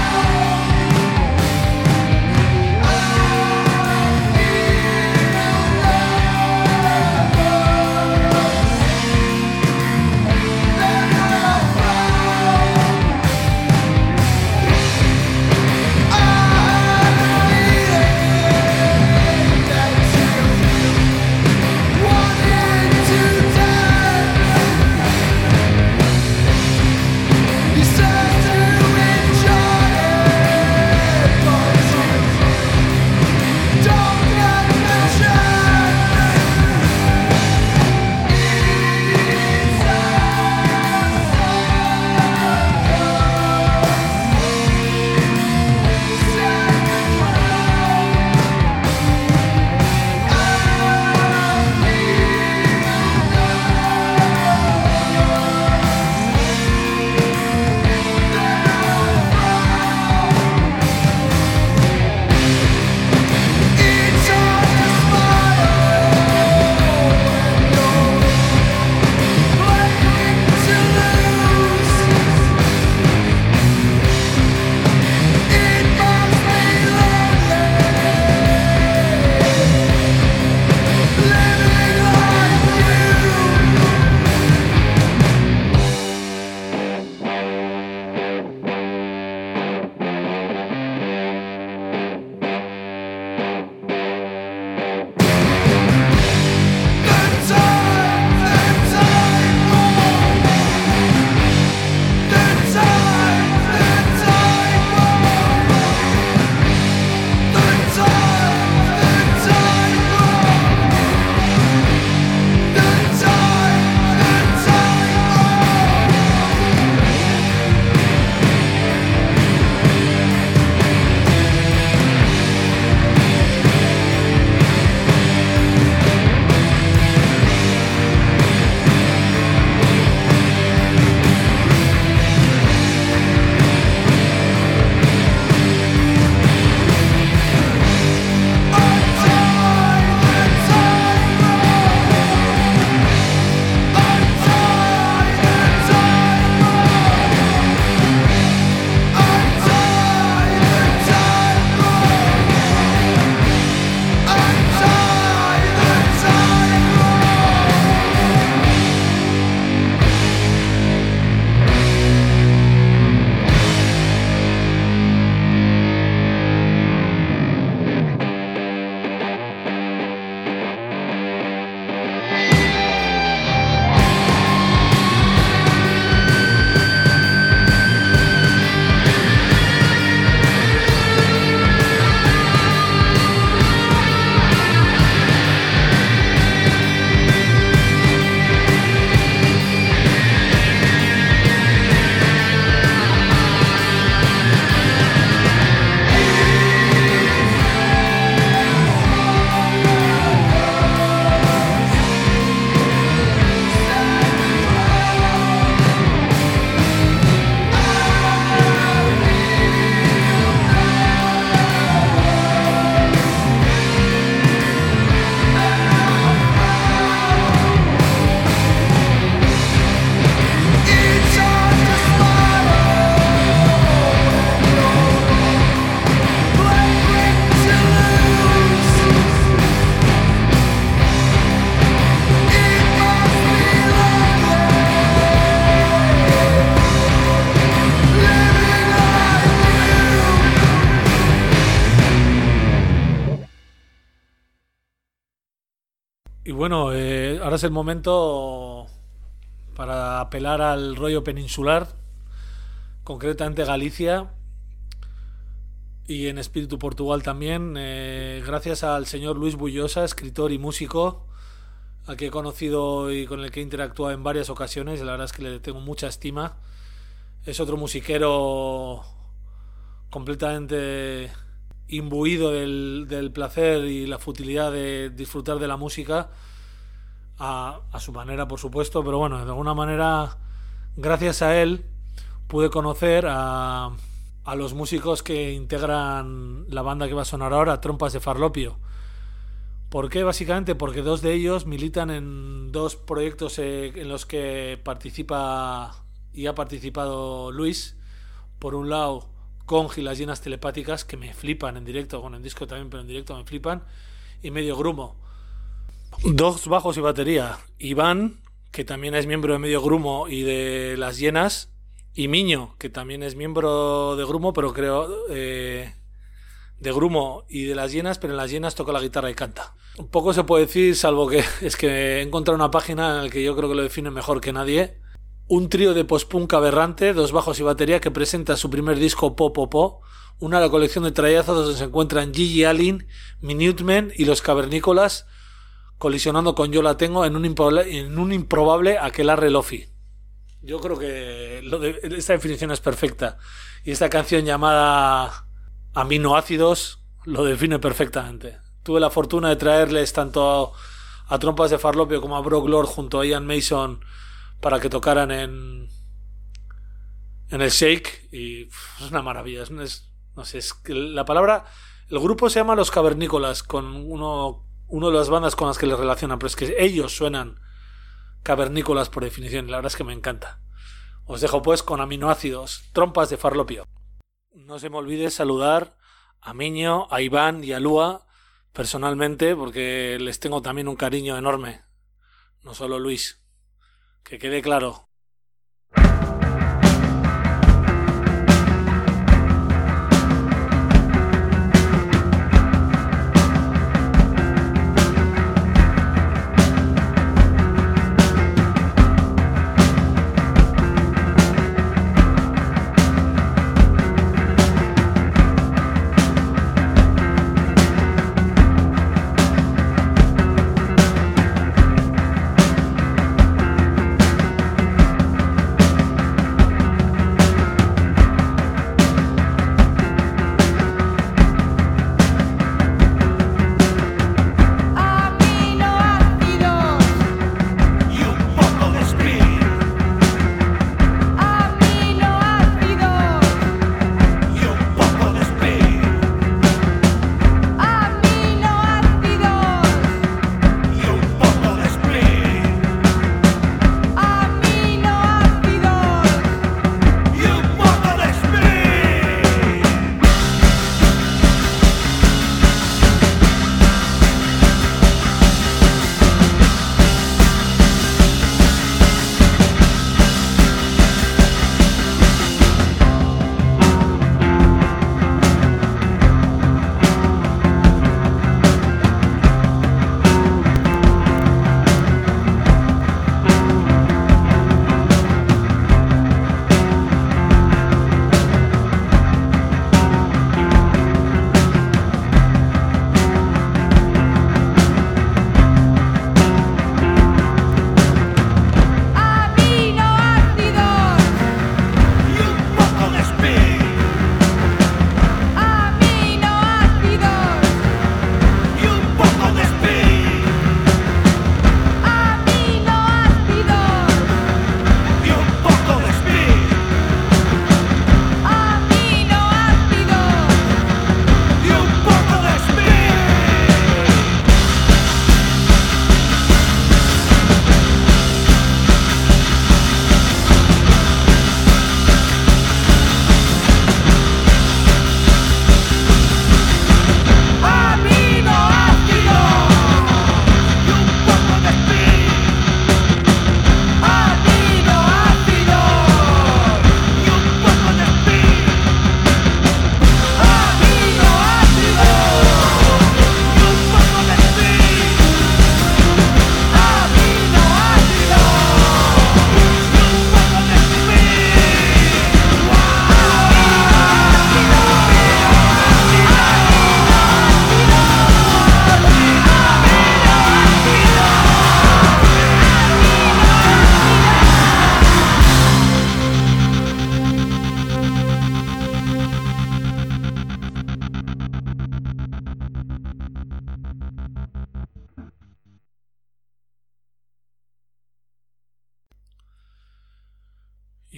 Oh, bueno, eh, ahora es el momento para apelar al rollo peninsular, concretamente Galicia y en espíritu Portugal también, eh, gracias al señor Luis Bullosa, escritor y músico, al que he conocido y con el que he interactuado en varias ocasiones. La verdad es que le tengo mucha estima. Es otro musiquero completamente imbuido del, del placer y la futilidad de disfrutar de la música a, a su manera, por supuesto, pero bueno, de alguna manera gracias a él pude conocer a, a los músicos que integran la banda que va a sonar ahora, Trompas de Farlopio. ¿Por qué? Básicamente porque dos de ellos militan en dos proyectos eh, en los que participa y ha participado Luis. Por un lado, Conj y las llenas telepáticas, que me flipan en directo, con el disco también, pero en directo me flipan, y Medio Grumo. Dos bajos y batería. Iván, que también es miembro de Medio Grumo y de las llenas, y Miño, que también es miembro de Grumo, pero creo eh, de Grumo y de las llenas, pero en las llenas toca la guitarra y canta. Un poco se puede decir, salvo que es que he encontrado una página en la que yo creo que lo define mejor que nadie. Un trío de post-punk aberrante, dos bajos y batería, que presenta su primer disco Po Po Po, una la colección de trayazos donde se encuentran Gigi Allen, Minutemen y Los Cavernícolas, colisionando con Yo la tengo en un improbable, en un improbable Aquelarre Lofi. Yo creo que lo de, esta definición es perfecta. Y esta canción llamada Aminoácidos lo define perfectamente. Tuve la fortuna de traerles tanto a, a Trompas de Farlopio como a Brock Lord junto a Ian Mason para que tocaran en en el Shake, y pff, es una maravilla. Es, es, no sé, es que la palabra, el grupo se llama Los Cavernícolas, con uno, uno de las bandas con las que les relacionan, pero es que ellos suenan cavernícolas por definición, y la verdad es que me encanta. Os dejo pues con Aminoácidos, Trompas de Farlopio. No se me olvide saludar a Miño, a Iván y a Lua personalmente, porque les tengo también un cariño enorme, no solo Luis, que quede claro.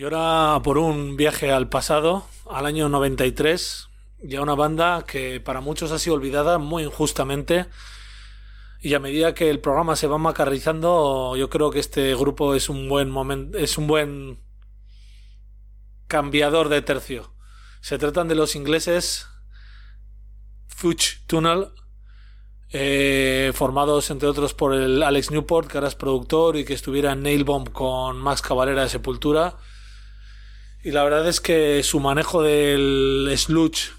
Y ahora por un viaje al pasado, al año noventa y tres, y a una banda que para muchos ha sido olvidada muy injustamente. Y a medida que el programa se va macarrizando, yo creo que este grupo es un buen momento, es un buen cambiador de tercio. Se tratan de los ingleses Fudge Tunnel, eh, formados entre otros por el Alex Newport, que ahora es productor y que estuviera en Nailbomb con Max Cavalera de Sepultura. Y la verdad es que su manejo del sludge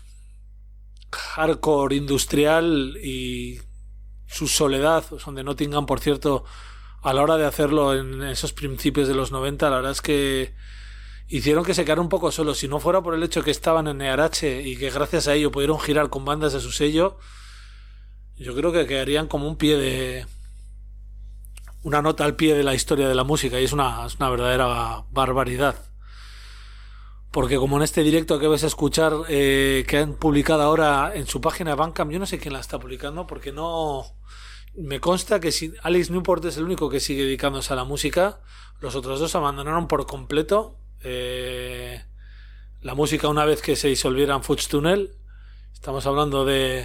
hardcore industrial y su soledad, son de Nottingham, por cierto, a la hora de hacerlo en esos principios de los noventa, la verdad es que hicieron que se quedara un poco solo. Si no fuera por el hecho que estaban en E R H y que gracias a ello pudieron girar con bandas de su sello, yo creo que quedarían como un pie de... una nota al pie de la historia de la música, y es una, es una verdadera barbaridad. Porque como en este directo que vais a escuchar, eh, que han publicado ahora en su página de Bandcamp, yo no sé quién la está publicando, porque no... Me consta que si Alex Newport es el único que sigue dedicándose a la música, los otros dos abandonaron por completo eh, la música una vez que se disolvieran Fudge Tunnel. Estamos hablando de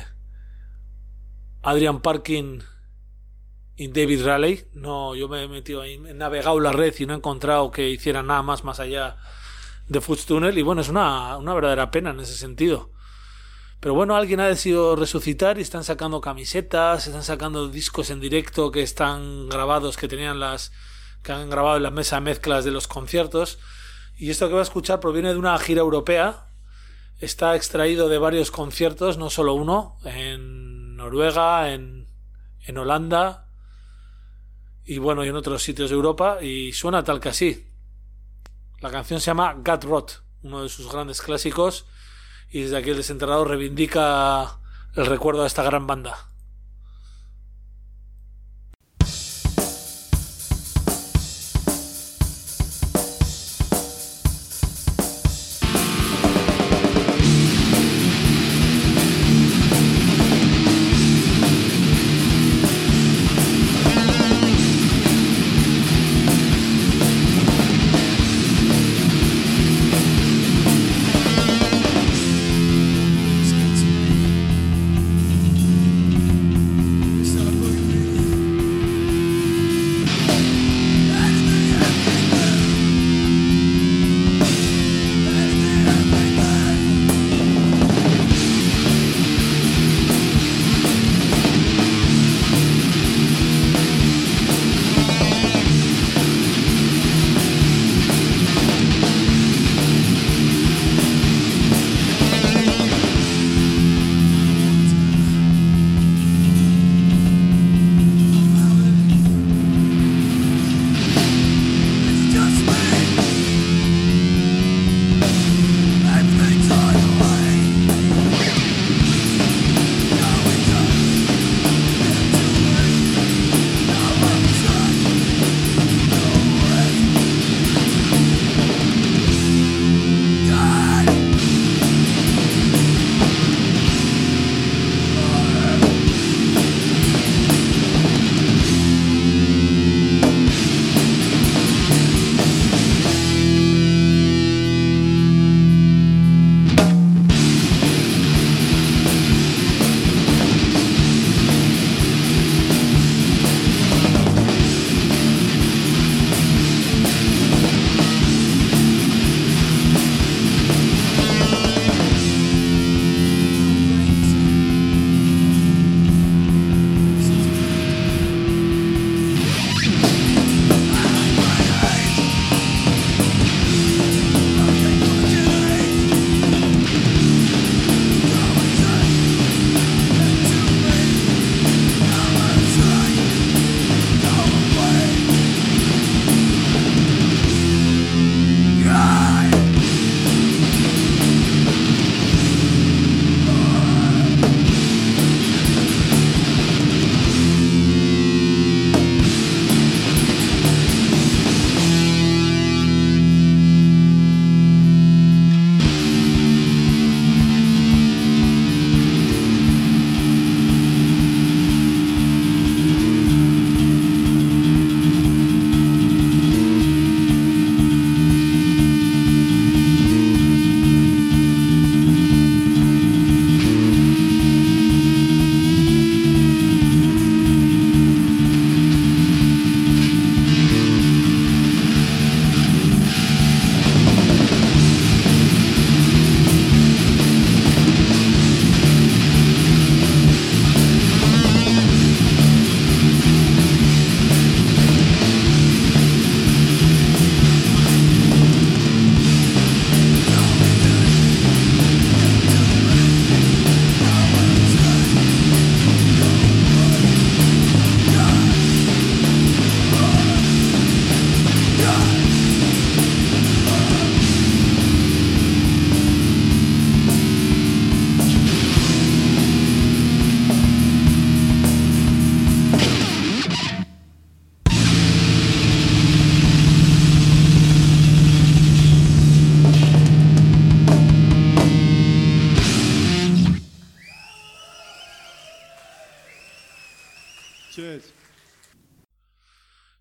Adrian Parkin y David Raleigh. No, yo me he metido ahí, he navegado la red y no he encontrado que hicieran nada más más allá de Fudge Tunnel, y bueno, es una, una verdadera pena en ese sentido. Pero bueno, alguien ha decidido resucitar y están sacando camisetas, están sacando discos en directo que están grabados, que tenían las que han grabado en la mesa de mezclas de los conciertos. Y esto que va a escuchar proviene de una gira europea. Está extraído de varios conciertos, no solo uno, en Noruega, en, en Holanda y bueno, y en otros sitios de Europa, y suena tal que así. La canción se llama Gut Rot, uno de sus grandes clásicos, y desde aquí el Desenterrado reivindica el recuerdo de esta gran banda. Thank you.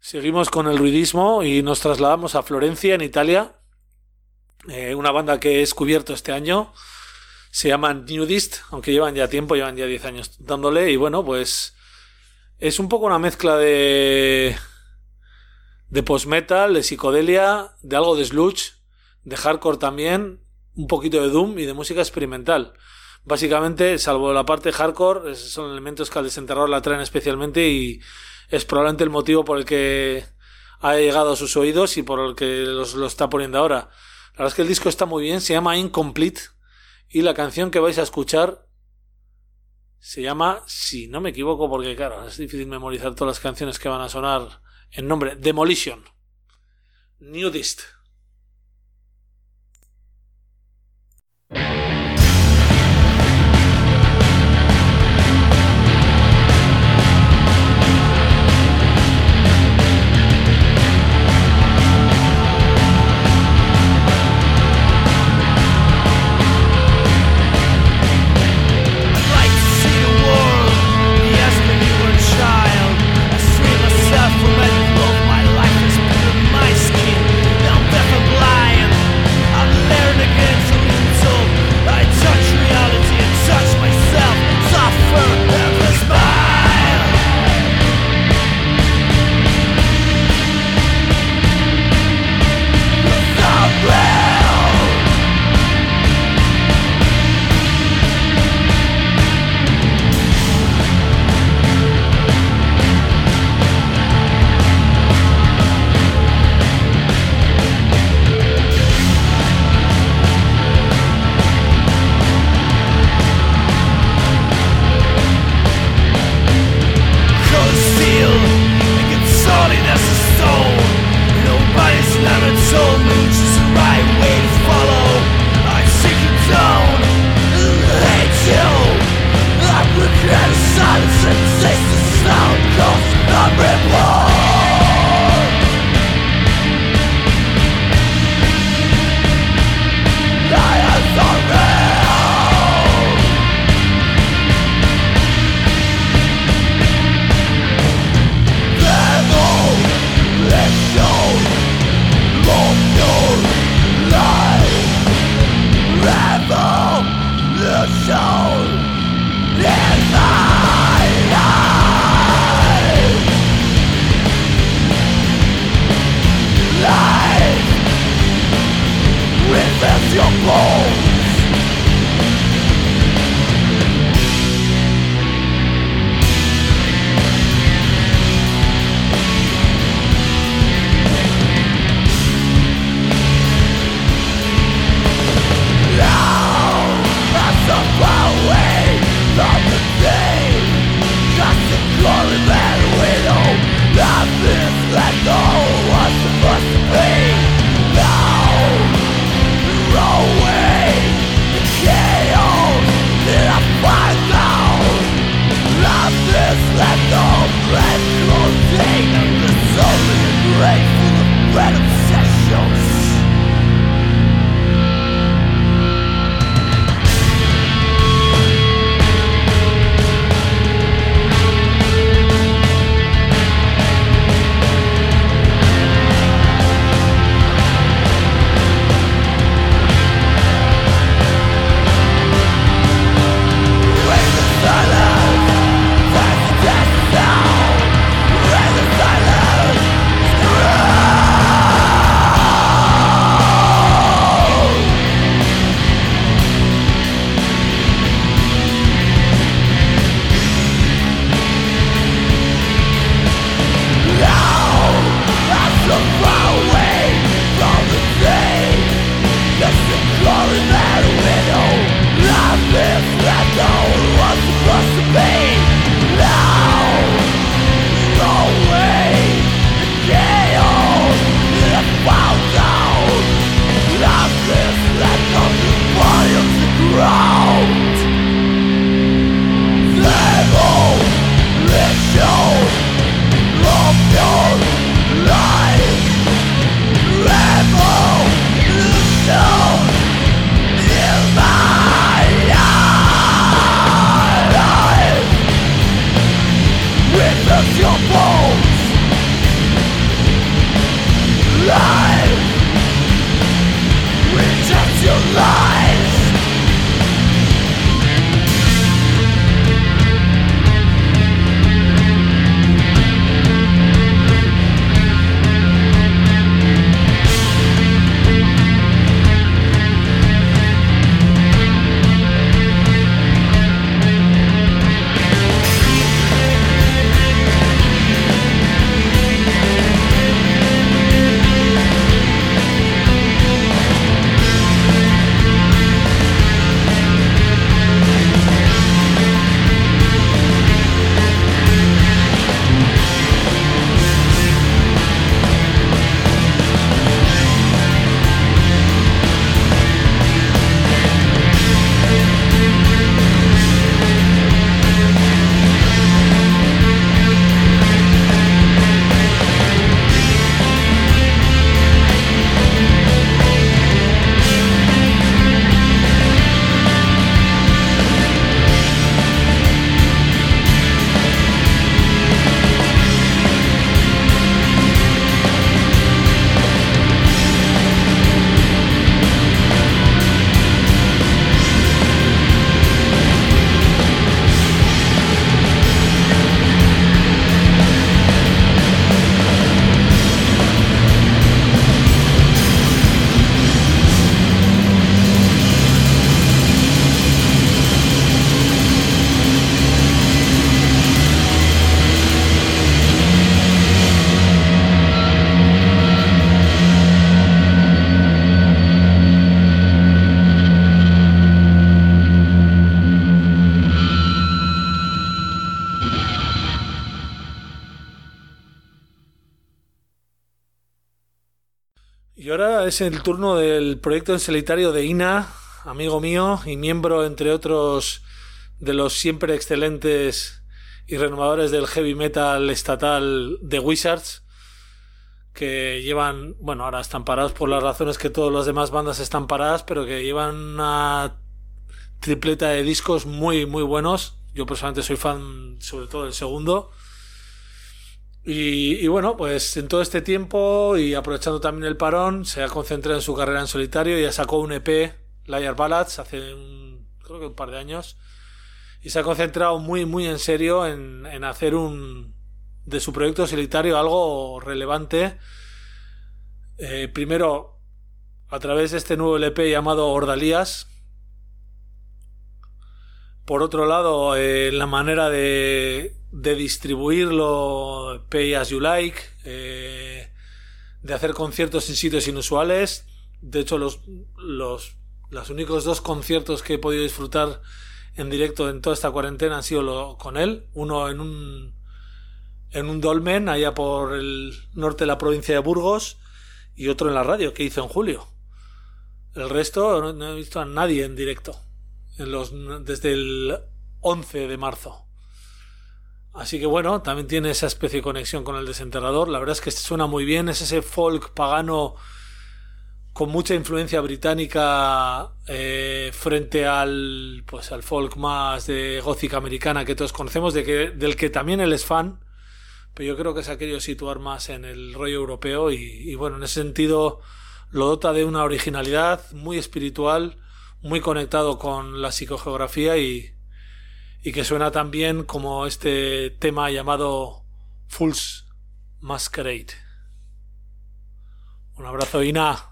Seguimos con el ruidismo y nos trasladamos a Florencia, en Italia. Eh, una banda que he descubierto este año. Se llaman Nudist, aunque llevan ya tiempo, llevan ya diez años dándole. Y bueno, pues es un poco una mezcla de, de post-metal, de psicodelia, de algo de sludge, de hardcore también, un poquito de doom y de música experimental. Básicamente, salvo la parte hardcore, son elementos que al Desenterrador la traen especialmente y es probablemente el motivo por el que ha llegado a sus oídos y por el que los, lo está poniendo ahora. La verdad es que el disco está muy bien, se llama Incomplete y la canción que vais a escuchar se llama, si no me equivoco, porque claro, es difícil memorizar todas las canciones que van a sonar en nombre, Demolition. Nudist. Away ahora es el turno del proyecto en solitario de Ina, amigo mío y miembro, entre otros, de los siempre excelentes y renovadores del heavy metal estatal de Wizards, que llevan, bueno, ahora están parados por las razones que todas las demás bandas están paradas, pero que llevan una tripleta de discos muy, muy buenos. Yo personalmente soy fan sobre todo del segundo. Y, y bueno, pues en todo este tiempo y aprovechando también el parón, se ha concentrado en su carrera en solitario y ya sacó un E P, Liar Ballads, hace un, creo que un par de años, y se ha concentrado muy, muy en serio en, en hacer un de su proyecto solitario algo relevante. Eh, primero, a través de este nuevo L P llamado Ordalías. Por otro lado, eh, la manera de, de distribuirlo, Pay As You Like, eh, de hacer conciertos en sitios inusuales. De hecho, los, los, los únicos dos conciertos que he podido disfrutar en directo en toda esta cuarentena han sido lo, con él. Uno en un en un dolmen allá por el norte de la provincia de Burgos y otro en la radio que hizo en julio. El resto no, no he visto a nadie en directo en los, desde el once de marzo. Así que bueno, también tiene esa especie de conexión con el Desenterrador. La verdad es que suena muy bien, es ese folk pagano con mucha influencia británica eh, frente al pues al folk más de gótica americana que todos conocemos, de que, del que también él es fan, pero yo creo que se ha querido situar más en el rollo europeo y, y bueno, en ese sentido lo dota de una originalidad muy espiritual, muy conectado con la psicogeografía y, y que suena tan bien como este tema llamado Fool's Masquerade. Un abrazo, Ina.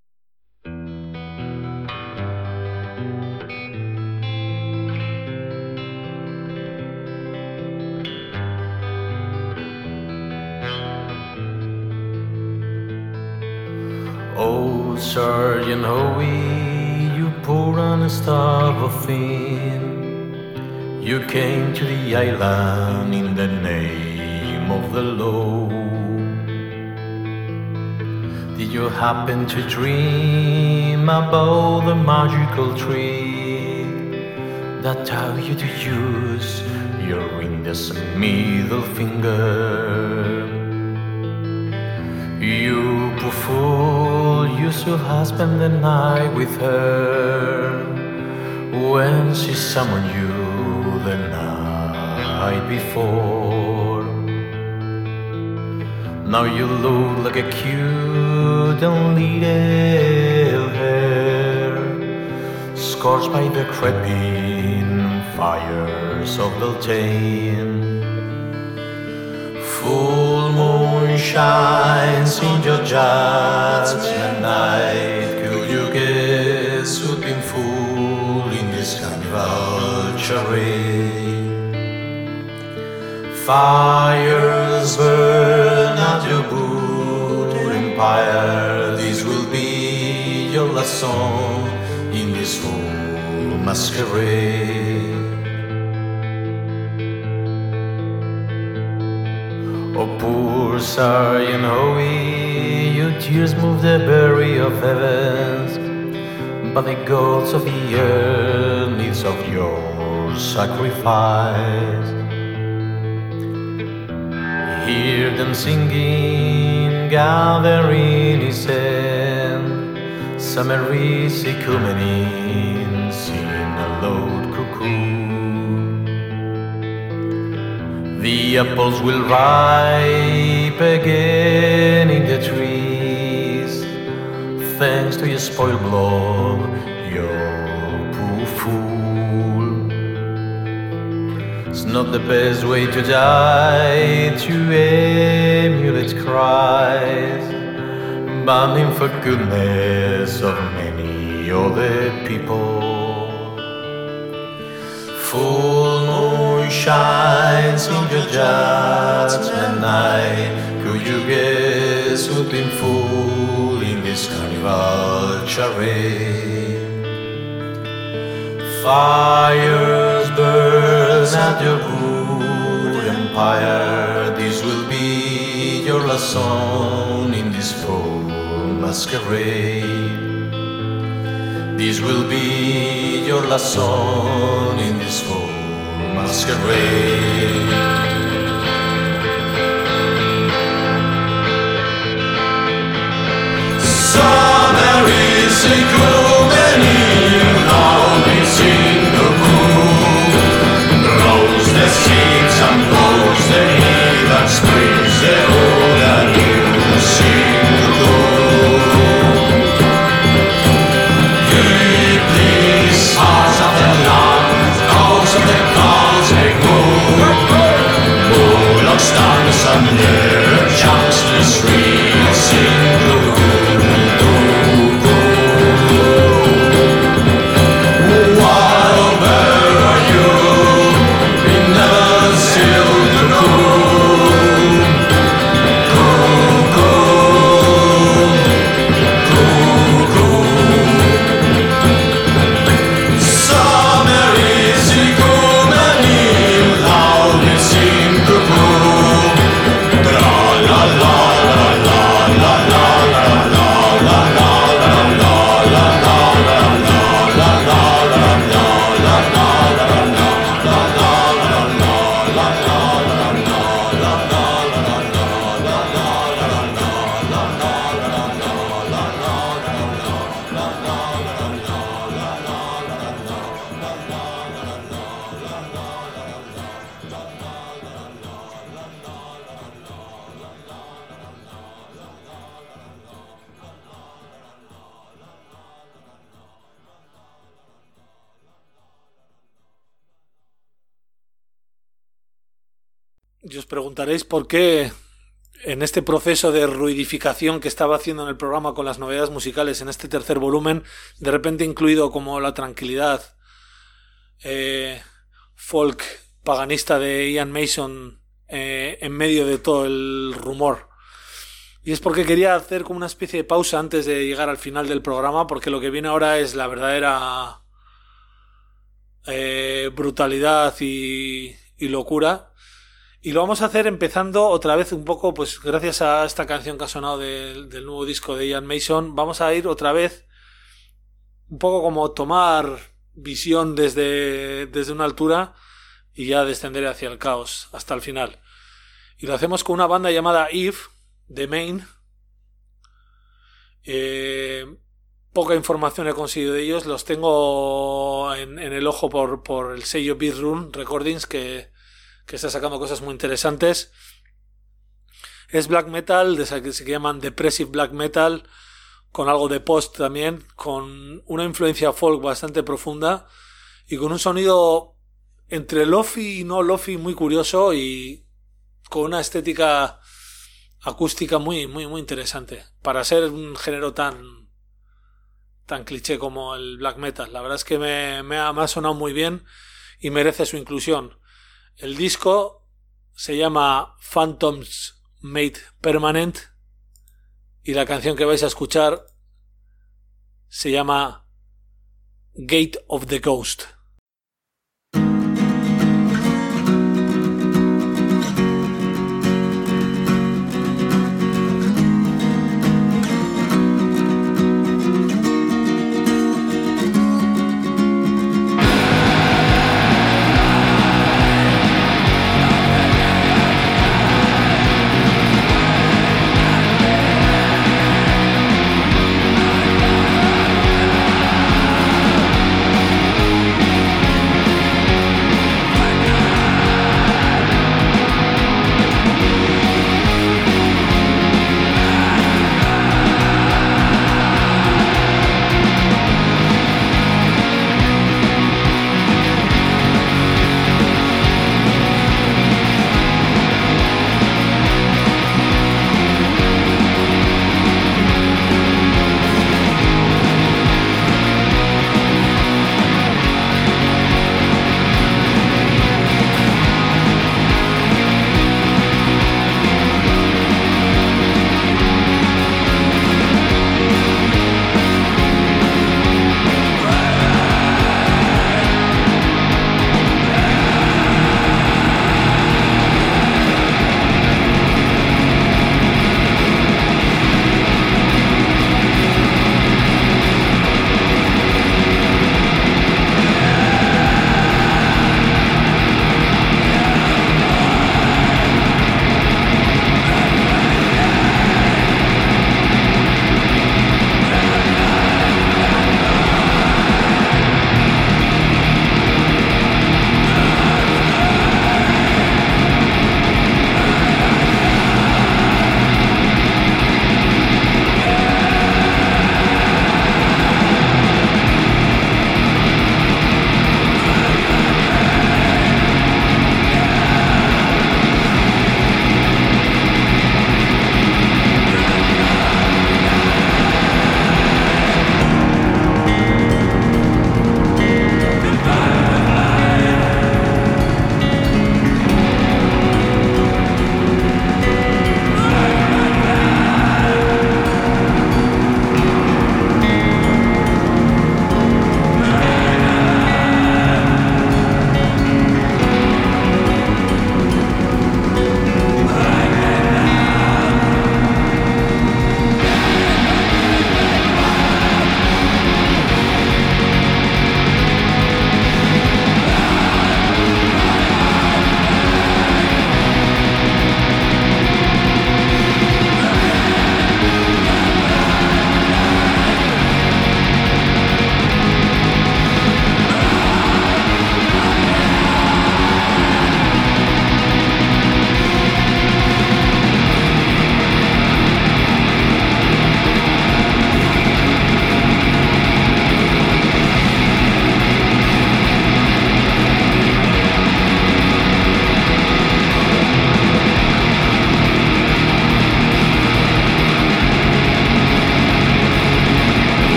Oh, Sergeant Hoey, you poor unstarved thing, you came to the island in the name of the law. Did you happen to dream about the magical trick that taught you to use your index and middle finger? You poor fool, you should have spent the night with her when she summoned you the night before. Now you look like a cute and little hair, scorched by the creeping fires of Beltane. Full moon shines in your judgment night. Could you guess who'd been fooled in this carnival charade? Fires burn at your boot empire. This will be your last song in this full masquerade. Oh, poor Sergeant Hoey, your tears move the berry of heavens, but the gods of the earth needs of your sacrifice. Hear them singing, gathering his end, summer is ecumening, singing a loud cuckoo. The apples will ripe again in the trees, thanks to your spoiled blood, you poor fool. It's not the best way to die, to emulate Christ, but in forgiveness of many other people. Full moon shines in your judgment night. Could you guess who'd been fooled in this carnival charade? Fires burn at your good empire. This will be your last song in this full masquerade. This will be your last song in this full masquerade. Summer is a coming, now it's in the cool. Rose the seeds and blows the heat that springs the old and new single. Keep these hearts of the land, cause of the cosmic moon. Bullocks dance and their chanceless real single. Y os preguntaréis por qué en este proceso de ruidificación que estaba haciendo en el programa con las novedades musicales en este tercer volumen, de repente he incluido como la tranquilidad eh, folk paganista de Ian Mason eh, en medio de todo el rumor. Y es porque quería hacer como una especie de pausa antes de llegar al final del programa, porque lo que viene ahora es la verdadera eh, brutalidad y, y locura. Y lo vamos a hacer empezando otra vez un poco, pues gracias a esta canción que ha sonado de, del nuevo disco de Ian Mason, vamos a ir otra vez un poco como tomar visión desde, desde una altura y ya descender hacia el caos hasta el final. Y lo hacemos con una banda llamada Eve, de Maine. Eh, poca información he conseguido de ellos, los tengo en, en el ojo por, por el sello Beat Room Recordings, que que está sacando cosas muy interesantes. Es black metal, de esa que se llaman depressive black metal, con algo de post también, con una influencia folk bastante profunda y con un sonido entre lofi y no lofi muy curioso y con una estética acústica muy muy muy interesante para ser un género tan tan cliché como el black metal. La verdad es que me, me, ha, me ha sonado muy bien y merece su inclusión. El disco se llama Phantoms Made Permanent y la canción que vais a escuchar se llama Gate of the Ghost. We'll be right back.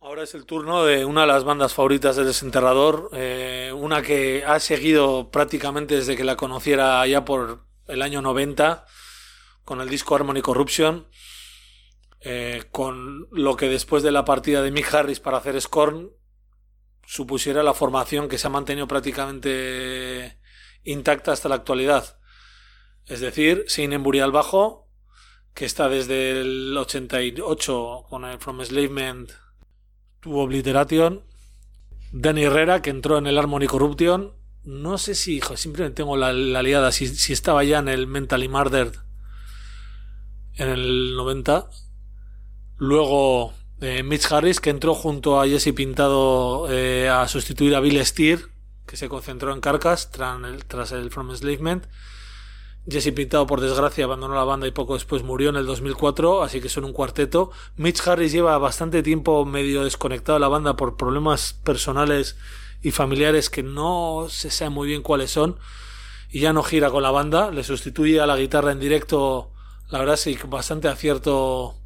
Ahora es el turno de una de las bandas favoritas del Desenterrador, eh, una que ha seguido prácticamente desde que la conociera ya por el año noventa, con el disco Harmony Corruption, eh, con lo que después de la partida de Mick Harris para hacer Scorn supusiera la formación que se ha mantenido prácticamente intacta hasta la actualidad. Es decir, Shane Embury al bajo, que está desde el ochenta y ocho con el From Enslavement to Obliteration. Danny Herrera, que entró en el Harmony Corruption. No sé si, hijo, siempre tengo la, la liada, si, si estaba ya en el Mentally Murdered en el noventa. Luego eh, Mitch Harris, que entró junto a Jesse Pintado eh, a sustituir a Bill Steer, que se concentró en Carcass tras el, tras el From Enslavement. Jesse Pintado, por desgracia, abandonó la banda y poco después murió en el dos mil cuatro, así que son un cuarteto. Mitch Harris lleva bastante tiempo medio desconectado de la banda por problemas personales y familiares que no se sabe muy bien cuáles son, y ya no gira con la banda. Le sustituye a la guitarra en directo, la verdad sí, con bastante acierto,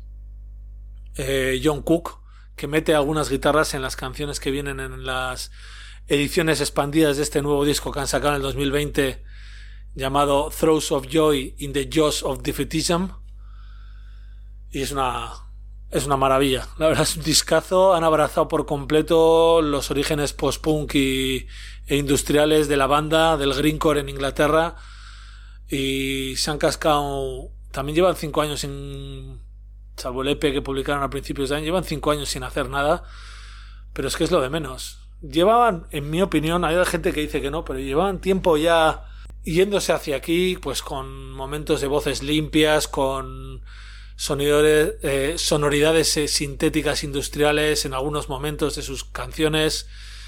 eh, John Cook, que mete algunas guitarras en las canciones que vienen en las ediciones expandidas de este nuevo disco que han sacado en el dos mil veinte, llamado Throes of Joy in the Jaws of Defeatism, y es una es una maravilla, la verdad es un discazo. Han abrazado por completo los orígenes post-punk y, e industriales de la banda, del greencore en Inglaterra, y se han cascado. También llevan cinco años sin, salvo el E P que publicaron a principios de año, llevan cinco años sin hacer nada, pero es que es lo de menos. Llevaban, en mi opinión, hay gente que dice que no, pero llevaban tiempo ya yéndose hacia aquí, pues con momentos de voces limpias, con sonidores, eh, sonoridades eh, sintéticas industriales en algunos momentos de sus canciones.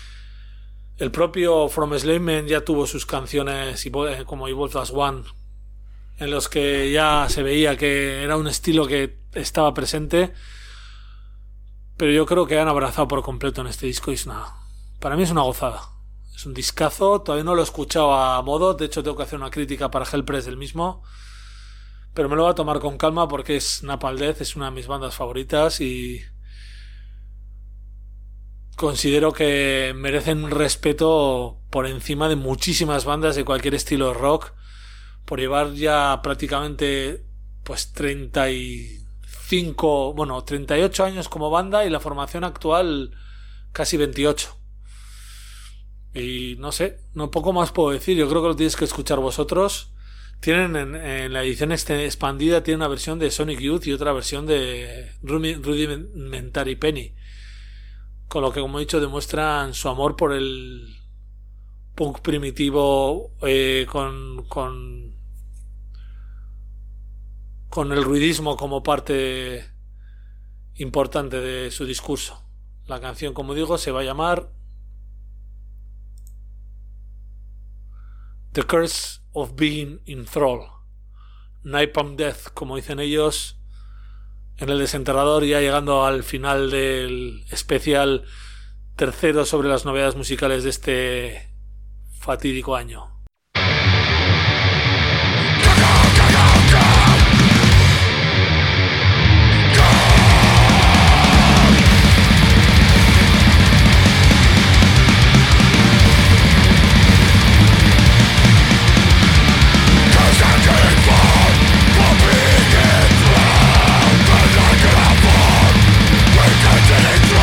El propio From Enslavement ya tuvo sus canciones eh, como Evolve as One, en los que ya se veía que era un estilo que estaba presente, pero yo creo que han abrazado por completo en este disco y es una, para mí es una gozada. Es un discazo, todavía no lo he escuchado a modo, de hecho tengo que hacer una crítica para Hellpress del mismo, pero me lo voy a tomar con calma porque es Napalm Death, es una de mis bandas favoritas y considero que merecen un respeto por encima de muchísimas bandas de cualquier estilo de rock, por llevar ya prácticamente pues treinta y cinco, bueno, treinta y ocho años como banda y la formación actual casi veintiocho. Y no sé, no poco más puedo decir. Yo creo que lo tienes que escuchar vosotros. Tienen en, en la edición expandida tiene una versión de Sonic Youth y otra versión de Rudimentary Penny, con lo que, como he dicho, demuestran su amor por el punk primitivo, eh, con con con el ruidismo como parte importante de su discurso. La canción, como digo, se va a llamar The Curse of Being in Thrall. Napalm Death, como dicen ellos en el Desenterrador, ya llegando al final del especial tercero sobre las novedades musicales de este fatídico año.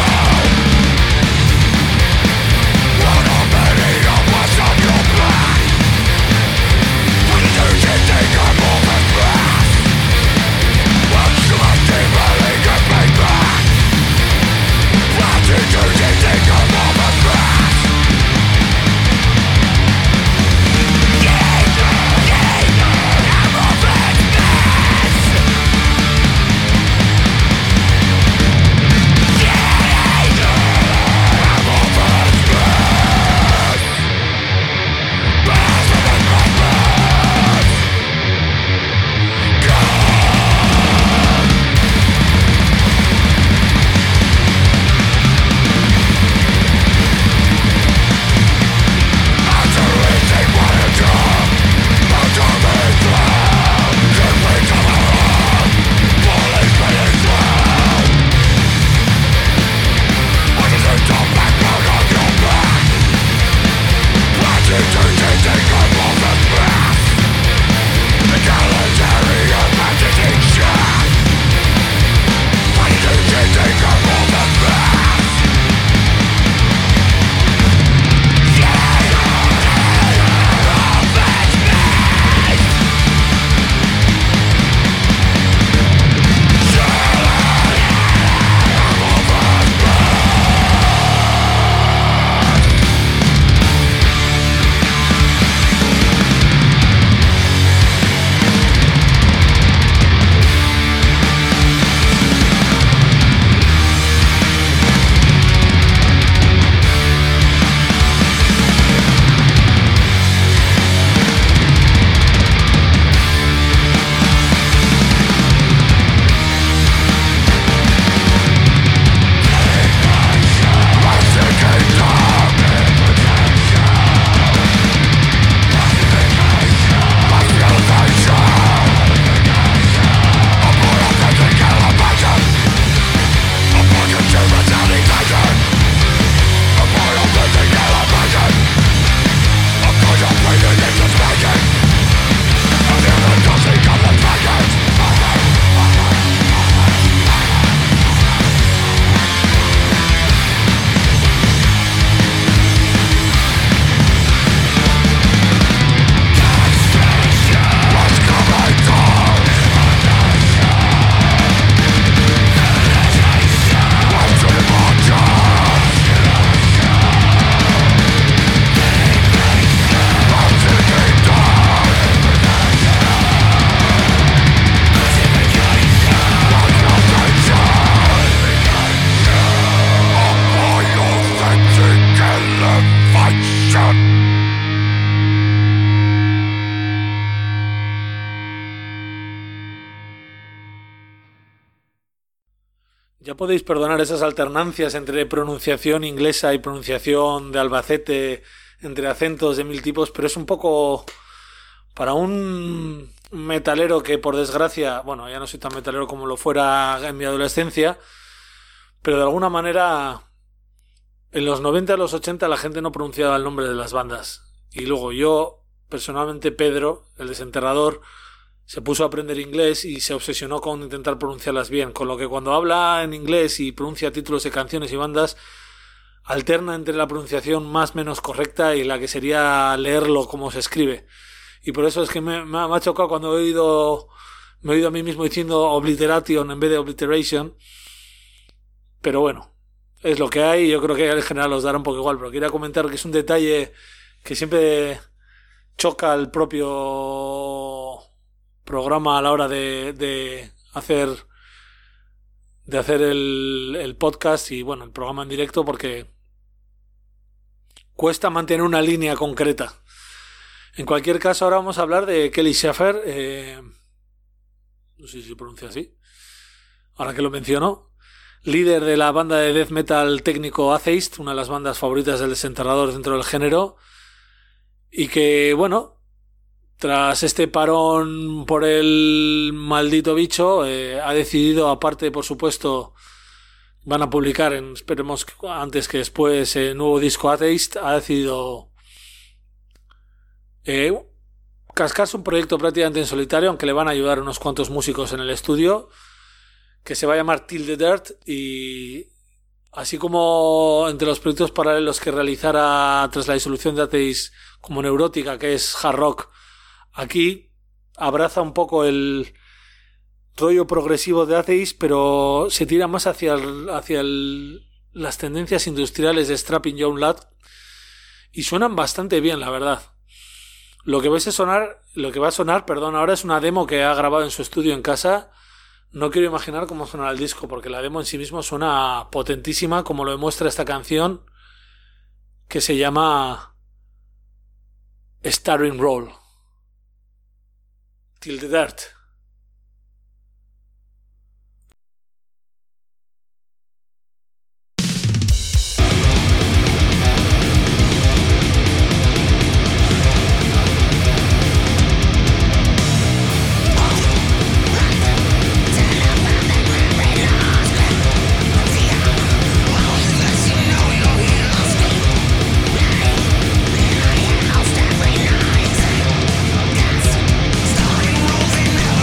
What a meaning of what's on your back. podéis perdonar esas alternancias entre pronunciación inglesa y pronunciación de Albacete, entre acentos de mil tipos, pero es un poco... Para un metalero que, por desgracia, bueno, ya no soy tan metalero como lo fuera en mi adolescencia, pero de alguna manera en los noventa y los ochenta la gente no pronunciaba el nombre de las bandas. Y luego yo, personalmente, Pedro, el desenterrador, se puso a aprender inglés y se obsesionó con intentar pronunciarlas bien, con lo que cuando habla en inglés y pronuncia títulos de canciones y bandas, alterna entre la pronunciación más menos correcta y la que sería leerlo como se escribe. Y por eso es que me, me ha chocado cuando he oído, me he oído a mí mismo diciendo obliteration en vez de obliteration. Pero bueno, es lo que hay y yo creo que en general os dará un poco igual. Pero quería comentar que es un detalle que siempre choca al propio programa a la hora de, de hacer de hacer el, el podcast y bueno, el programa en directo, porque cuesta mantener una línea concreta. En cualquier caso, ahora vamos a hablar de Kelly Schaffer, eh, no sé si se pronuncia así, ahora que lo menciono, líder de la banda de death metal técnico Atheist, una de las bandas favoritas del desenterrador dentro del género, y que, bueno, tras este parón por el maldito bicho, eh, ha decidido, aparte, por supuesto, van a publicar, en, esperemos antes que después, el nuevo disco Atheist, ha decidido eh, cascarse un proyecto prácticamente en solitario, aunque le van a ayudar unos cuantos músicos en el estudio, que se va a llamar Till the Dirt, y así como entre los proyectos paralelos que realizara tras la disolución de Atheist como Neurótica, que es hard rock, aquí abraza un poco el rollo progresivo de Atheist, pero se tira más hacia, el, hacia el, las tendencias industriales de Strapping Young Lad, y suenan bastante bien, la verdad. Lo que vais a sonar, lo que va a sonar, perdón, ahora es una demo que ha grabado en su estudio en casa. No quiero imaginar cómo sonará el disco, porque la demo en sí mismo suena potentísima, como lo demuestra esta canción que se llama Starring Roll. Till the Dirt. Starting rolls in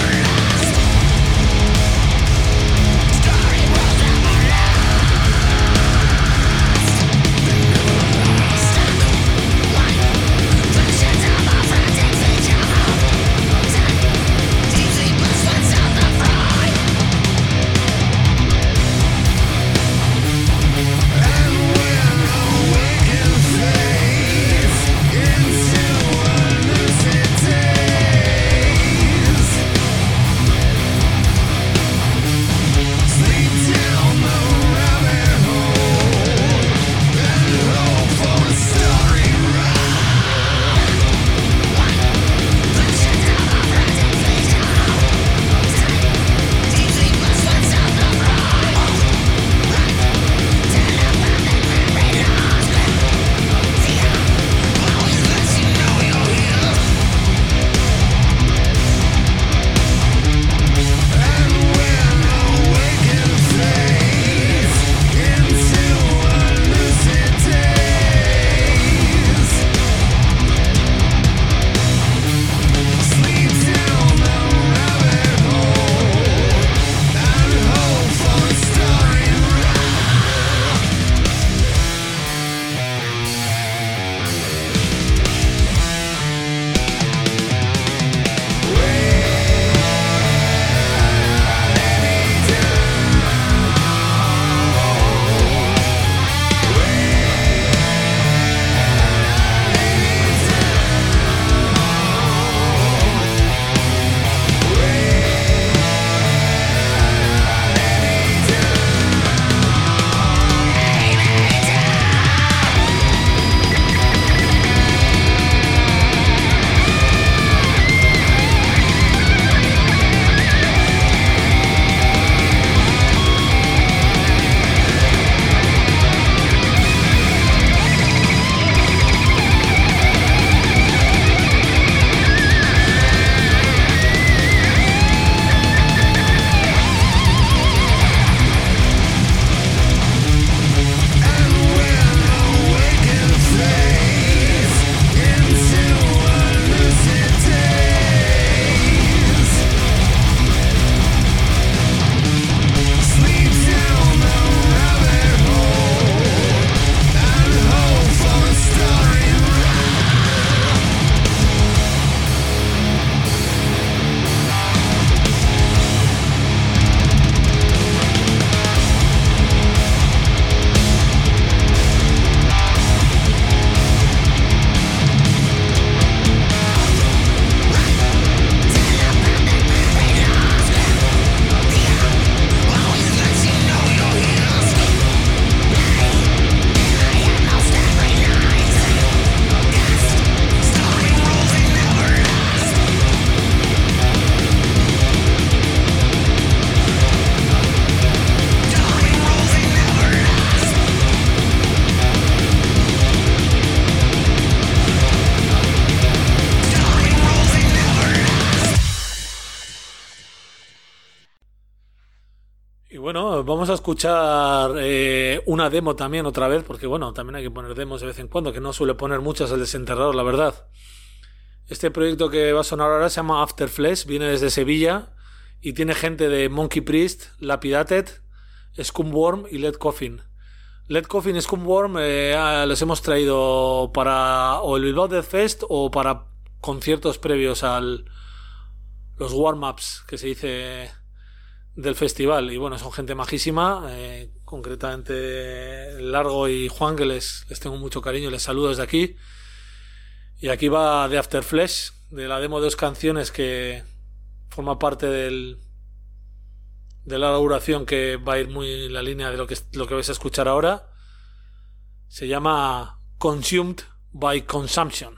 bueno, vamos a escuchar eh, una demo también otra vez, porque bueno, también hay que poner demos de vez en cuando, que no suele poner muchas el Desenterrador, la verdad. Este proyecto que va a sonar ahora se llama After Flesh, viene desde Sevilla y tiene gente de Monkey Priest, Lapidated, Scumworm y Lead Coffin. Lead Coffin y Scumworm eh, los hemos traído para o el Bilbao Death Fest o para conciertos previos al los warm-ups que se dice del festival, y bueno, son gente majísima, eh, concretamente Largo y Juan, que les, les tengo mucho cariño, les saludo desde aquí. Y aquí va The After Flesh, de la demo de dos canciones que forma parte del de la elaboración, que va a ir muy en la línea de lo que, lo que vais a escuchar ahora. Se llama Consumed by Consumption.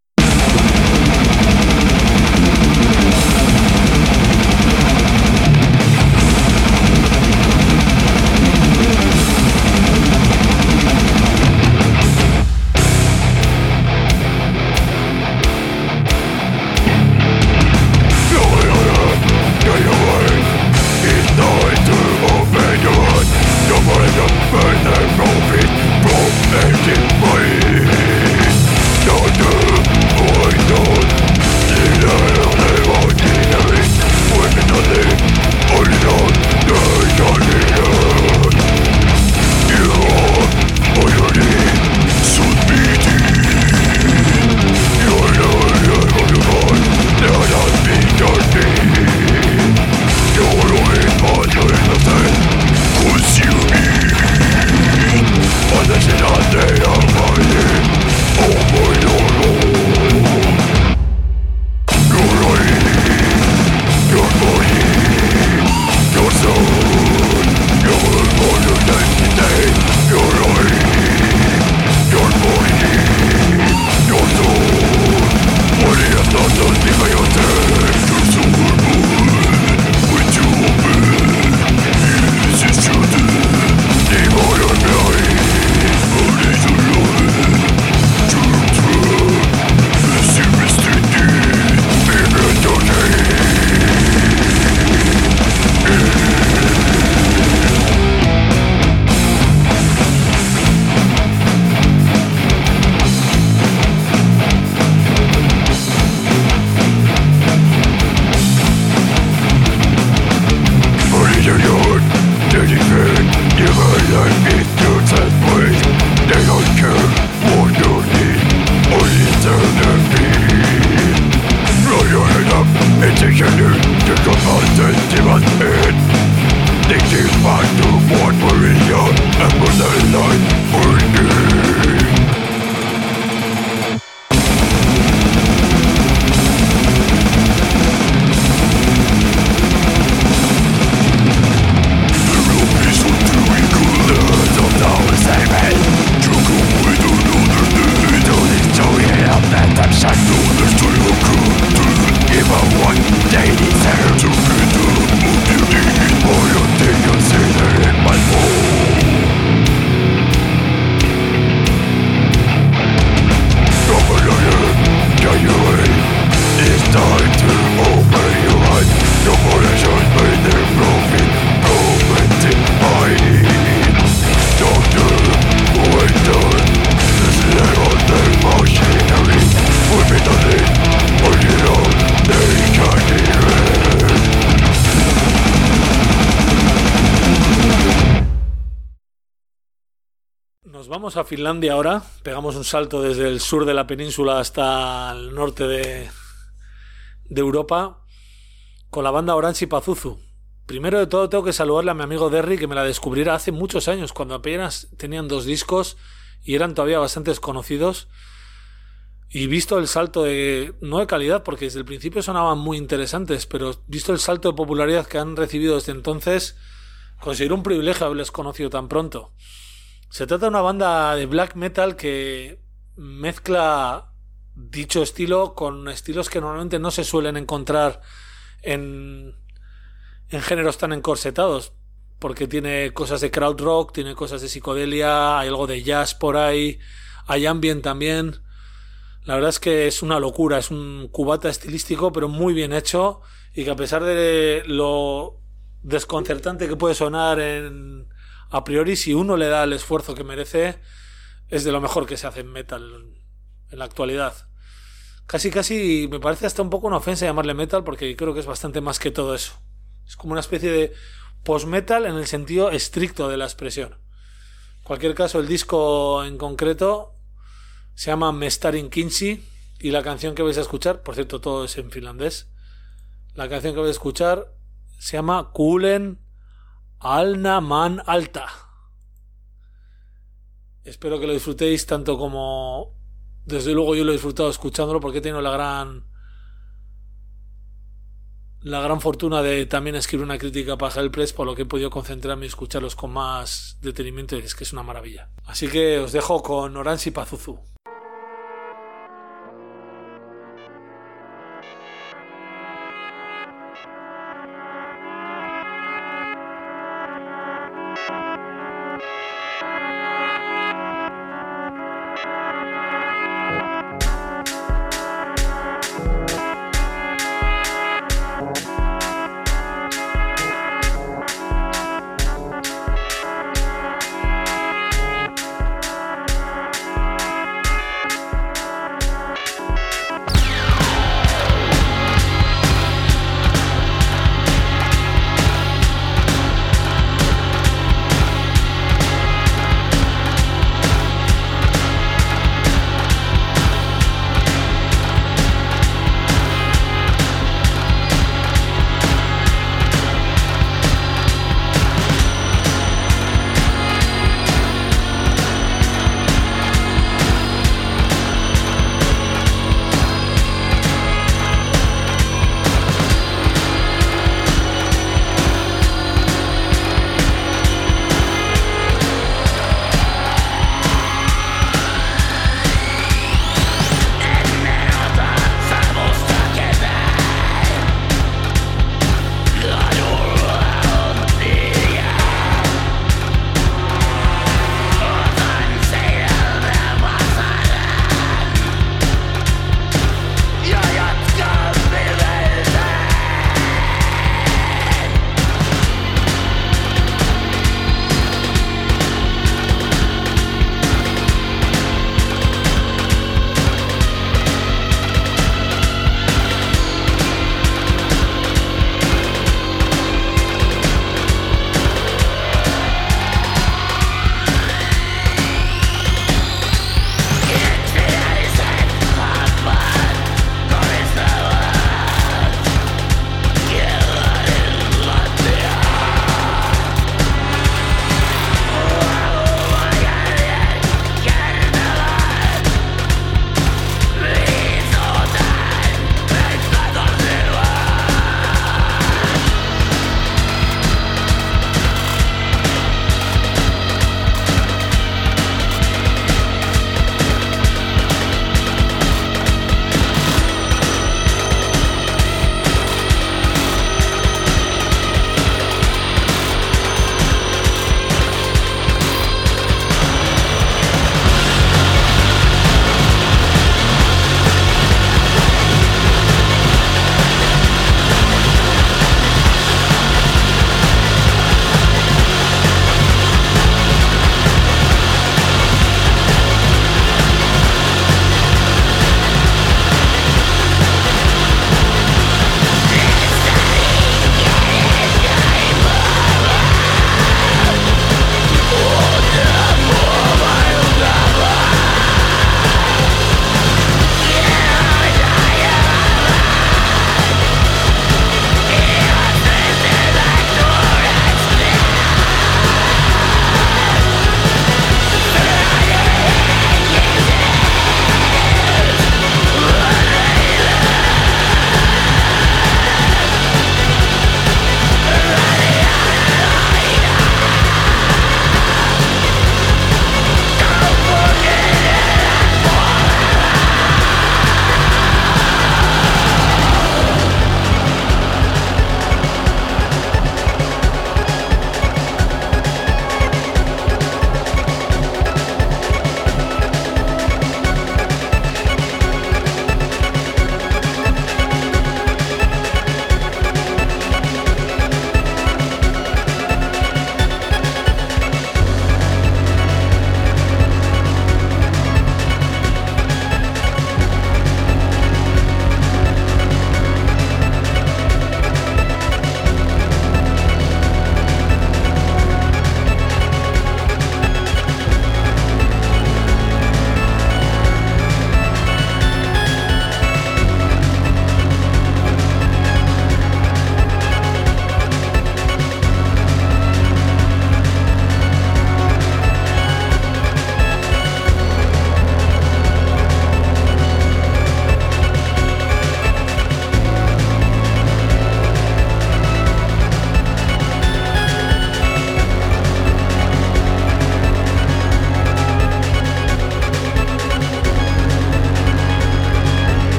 A Finlandia ahora, pegamos un salto desde el sur de la península hasta el norte de, de Europa con la banda Oranssi Pazuzu. Primero de todo tengo que saludarle a mi amigo Derry, que me la descubriera hace muchos años, cuando apenas tenían dos discos y eran todavía bastante desconocidos, y visto el salto de, no de calidad, porque desde el principio sonaban muy interesantes, pero visto el salto de popularidad que han recibido desde entonces, considero un privilegio haberles conocido tan pronto. Se trata de una banda de black metal que mezcla dicho estilo con estilos que normalmente no se suelen encontrar en, en géneros tan encorsetados, porque tiene cosas de crowd rock, tiene cosas de psicodelia, hay algo de jazz por ahí, hay ambient también. La verdad es que es una locura, es un cubata estilístico pero muy bien hecho, y que a pesar de lo desconcertante que puede sonar en, a priori, si uno le da el esfuerzo que merece, es de lo mejor que se hace en metal en la actualidad. Casi casi me parece hasta un poco una ofensa llamarle metal, porque creo que es bastante más que todo eso. Es como una especie de post-metal en el sentido estricto de la expresión. En cualquier caso, el disco en concreto se llama Mestarin Kinsi, y la canción que vais a escuchar, por cierto, todo es en finlandés, la canción que vais a escuchar se llama Kuulen Alna Man Alta. Espero que lo disfrutéis tanto como desde luego yo lo he disfrutado escuchándolo, porque he tenido la gran la gran fortuna de también escribir una crítica para Hellpress, por lo que he podido concentrarme y escucharlos con más detenimiento, y es que es una maravilla. Así que os dejo con Oranssi Pazuzu.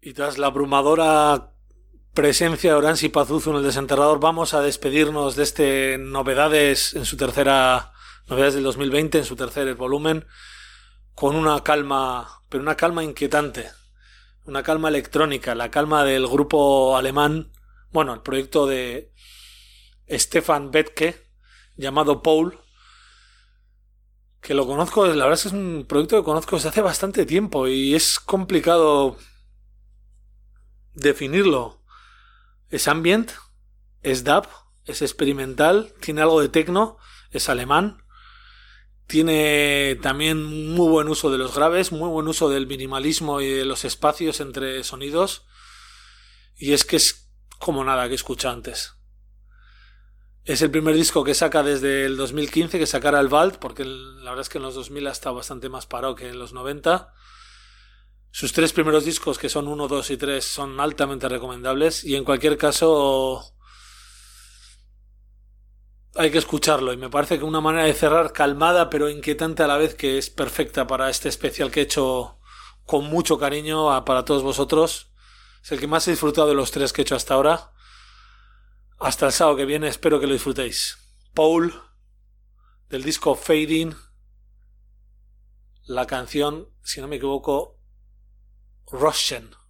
Y tras la abrumadora presencia de Oranzi Pazuzu en El Desenterrador, vamos a despedirnos de este Novedades en su tercera Novedades del dos mil veinte, en su tercer volumen, con una calma, pero una calma inquietante, una calma electrónica, la calma del grupo alemán, bueno, el proyecto de Stefan Bethke, llamado Paul, que lo conozco, la verdad es que es un proyecto que conozco desde hace bastante tiempo y es complicado definirlo. Es ambient, es dub, es experimental, tiene algo de techno, es alemán, tiene también muy buen uso de los graves, muy buen uso del minimalismo y de los espacios entre sonidos, y es que es como nada que he escuchado antes. Es el primer disco que saca desde el dos mil quince, que sacara el Vault, porque la verdad es que en los dos mil ha estado bastante más parado que en los noventa. Sus tres primeros discos, que son uno, dos y tres, son altamente recomendables, y en cualquier caso hay que escucharlo, y me parece que una manera de cerrar calmada pero inquietante a la vez, que es perfecta para este especial que he hecho con mucho cariño a, para todos vosotros. Es el que más he disfrutado de los tres que he hecho hasta ahora. Hasta el sábado que viene, espero que lo disfrutéis. Paul, del disco Fading, la canción, si no me equivoco, Russian.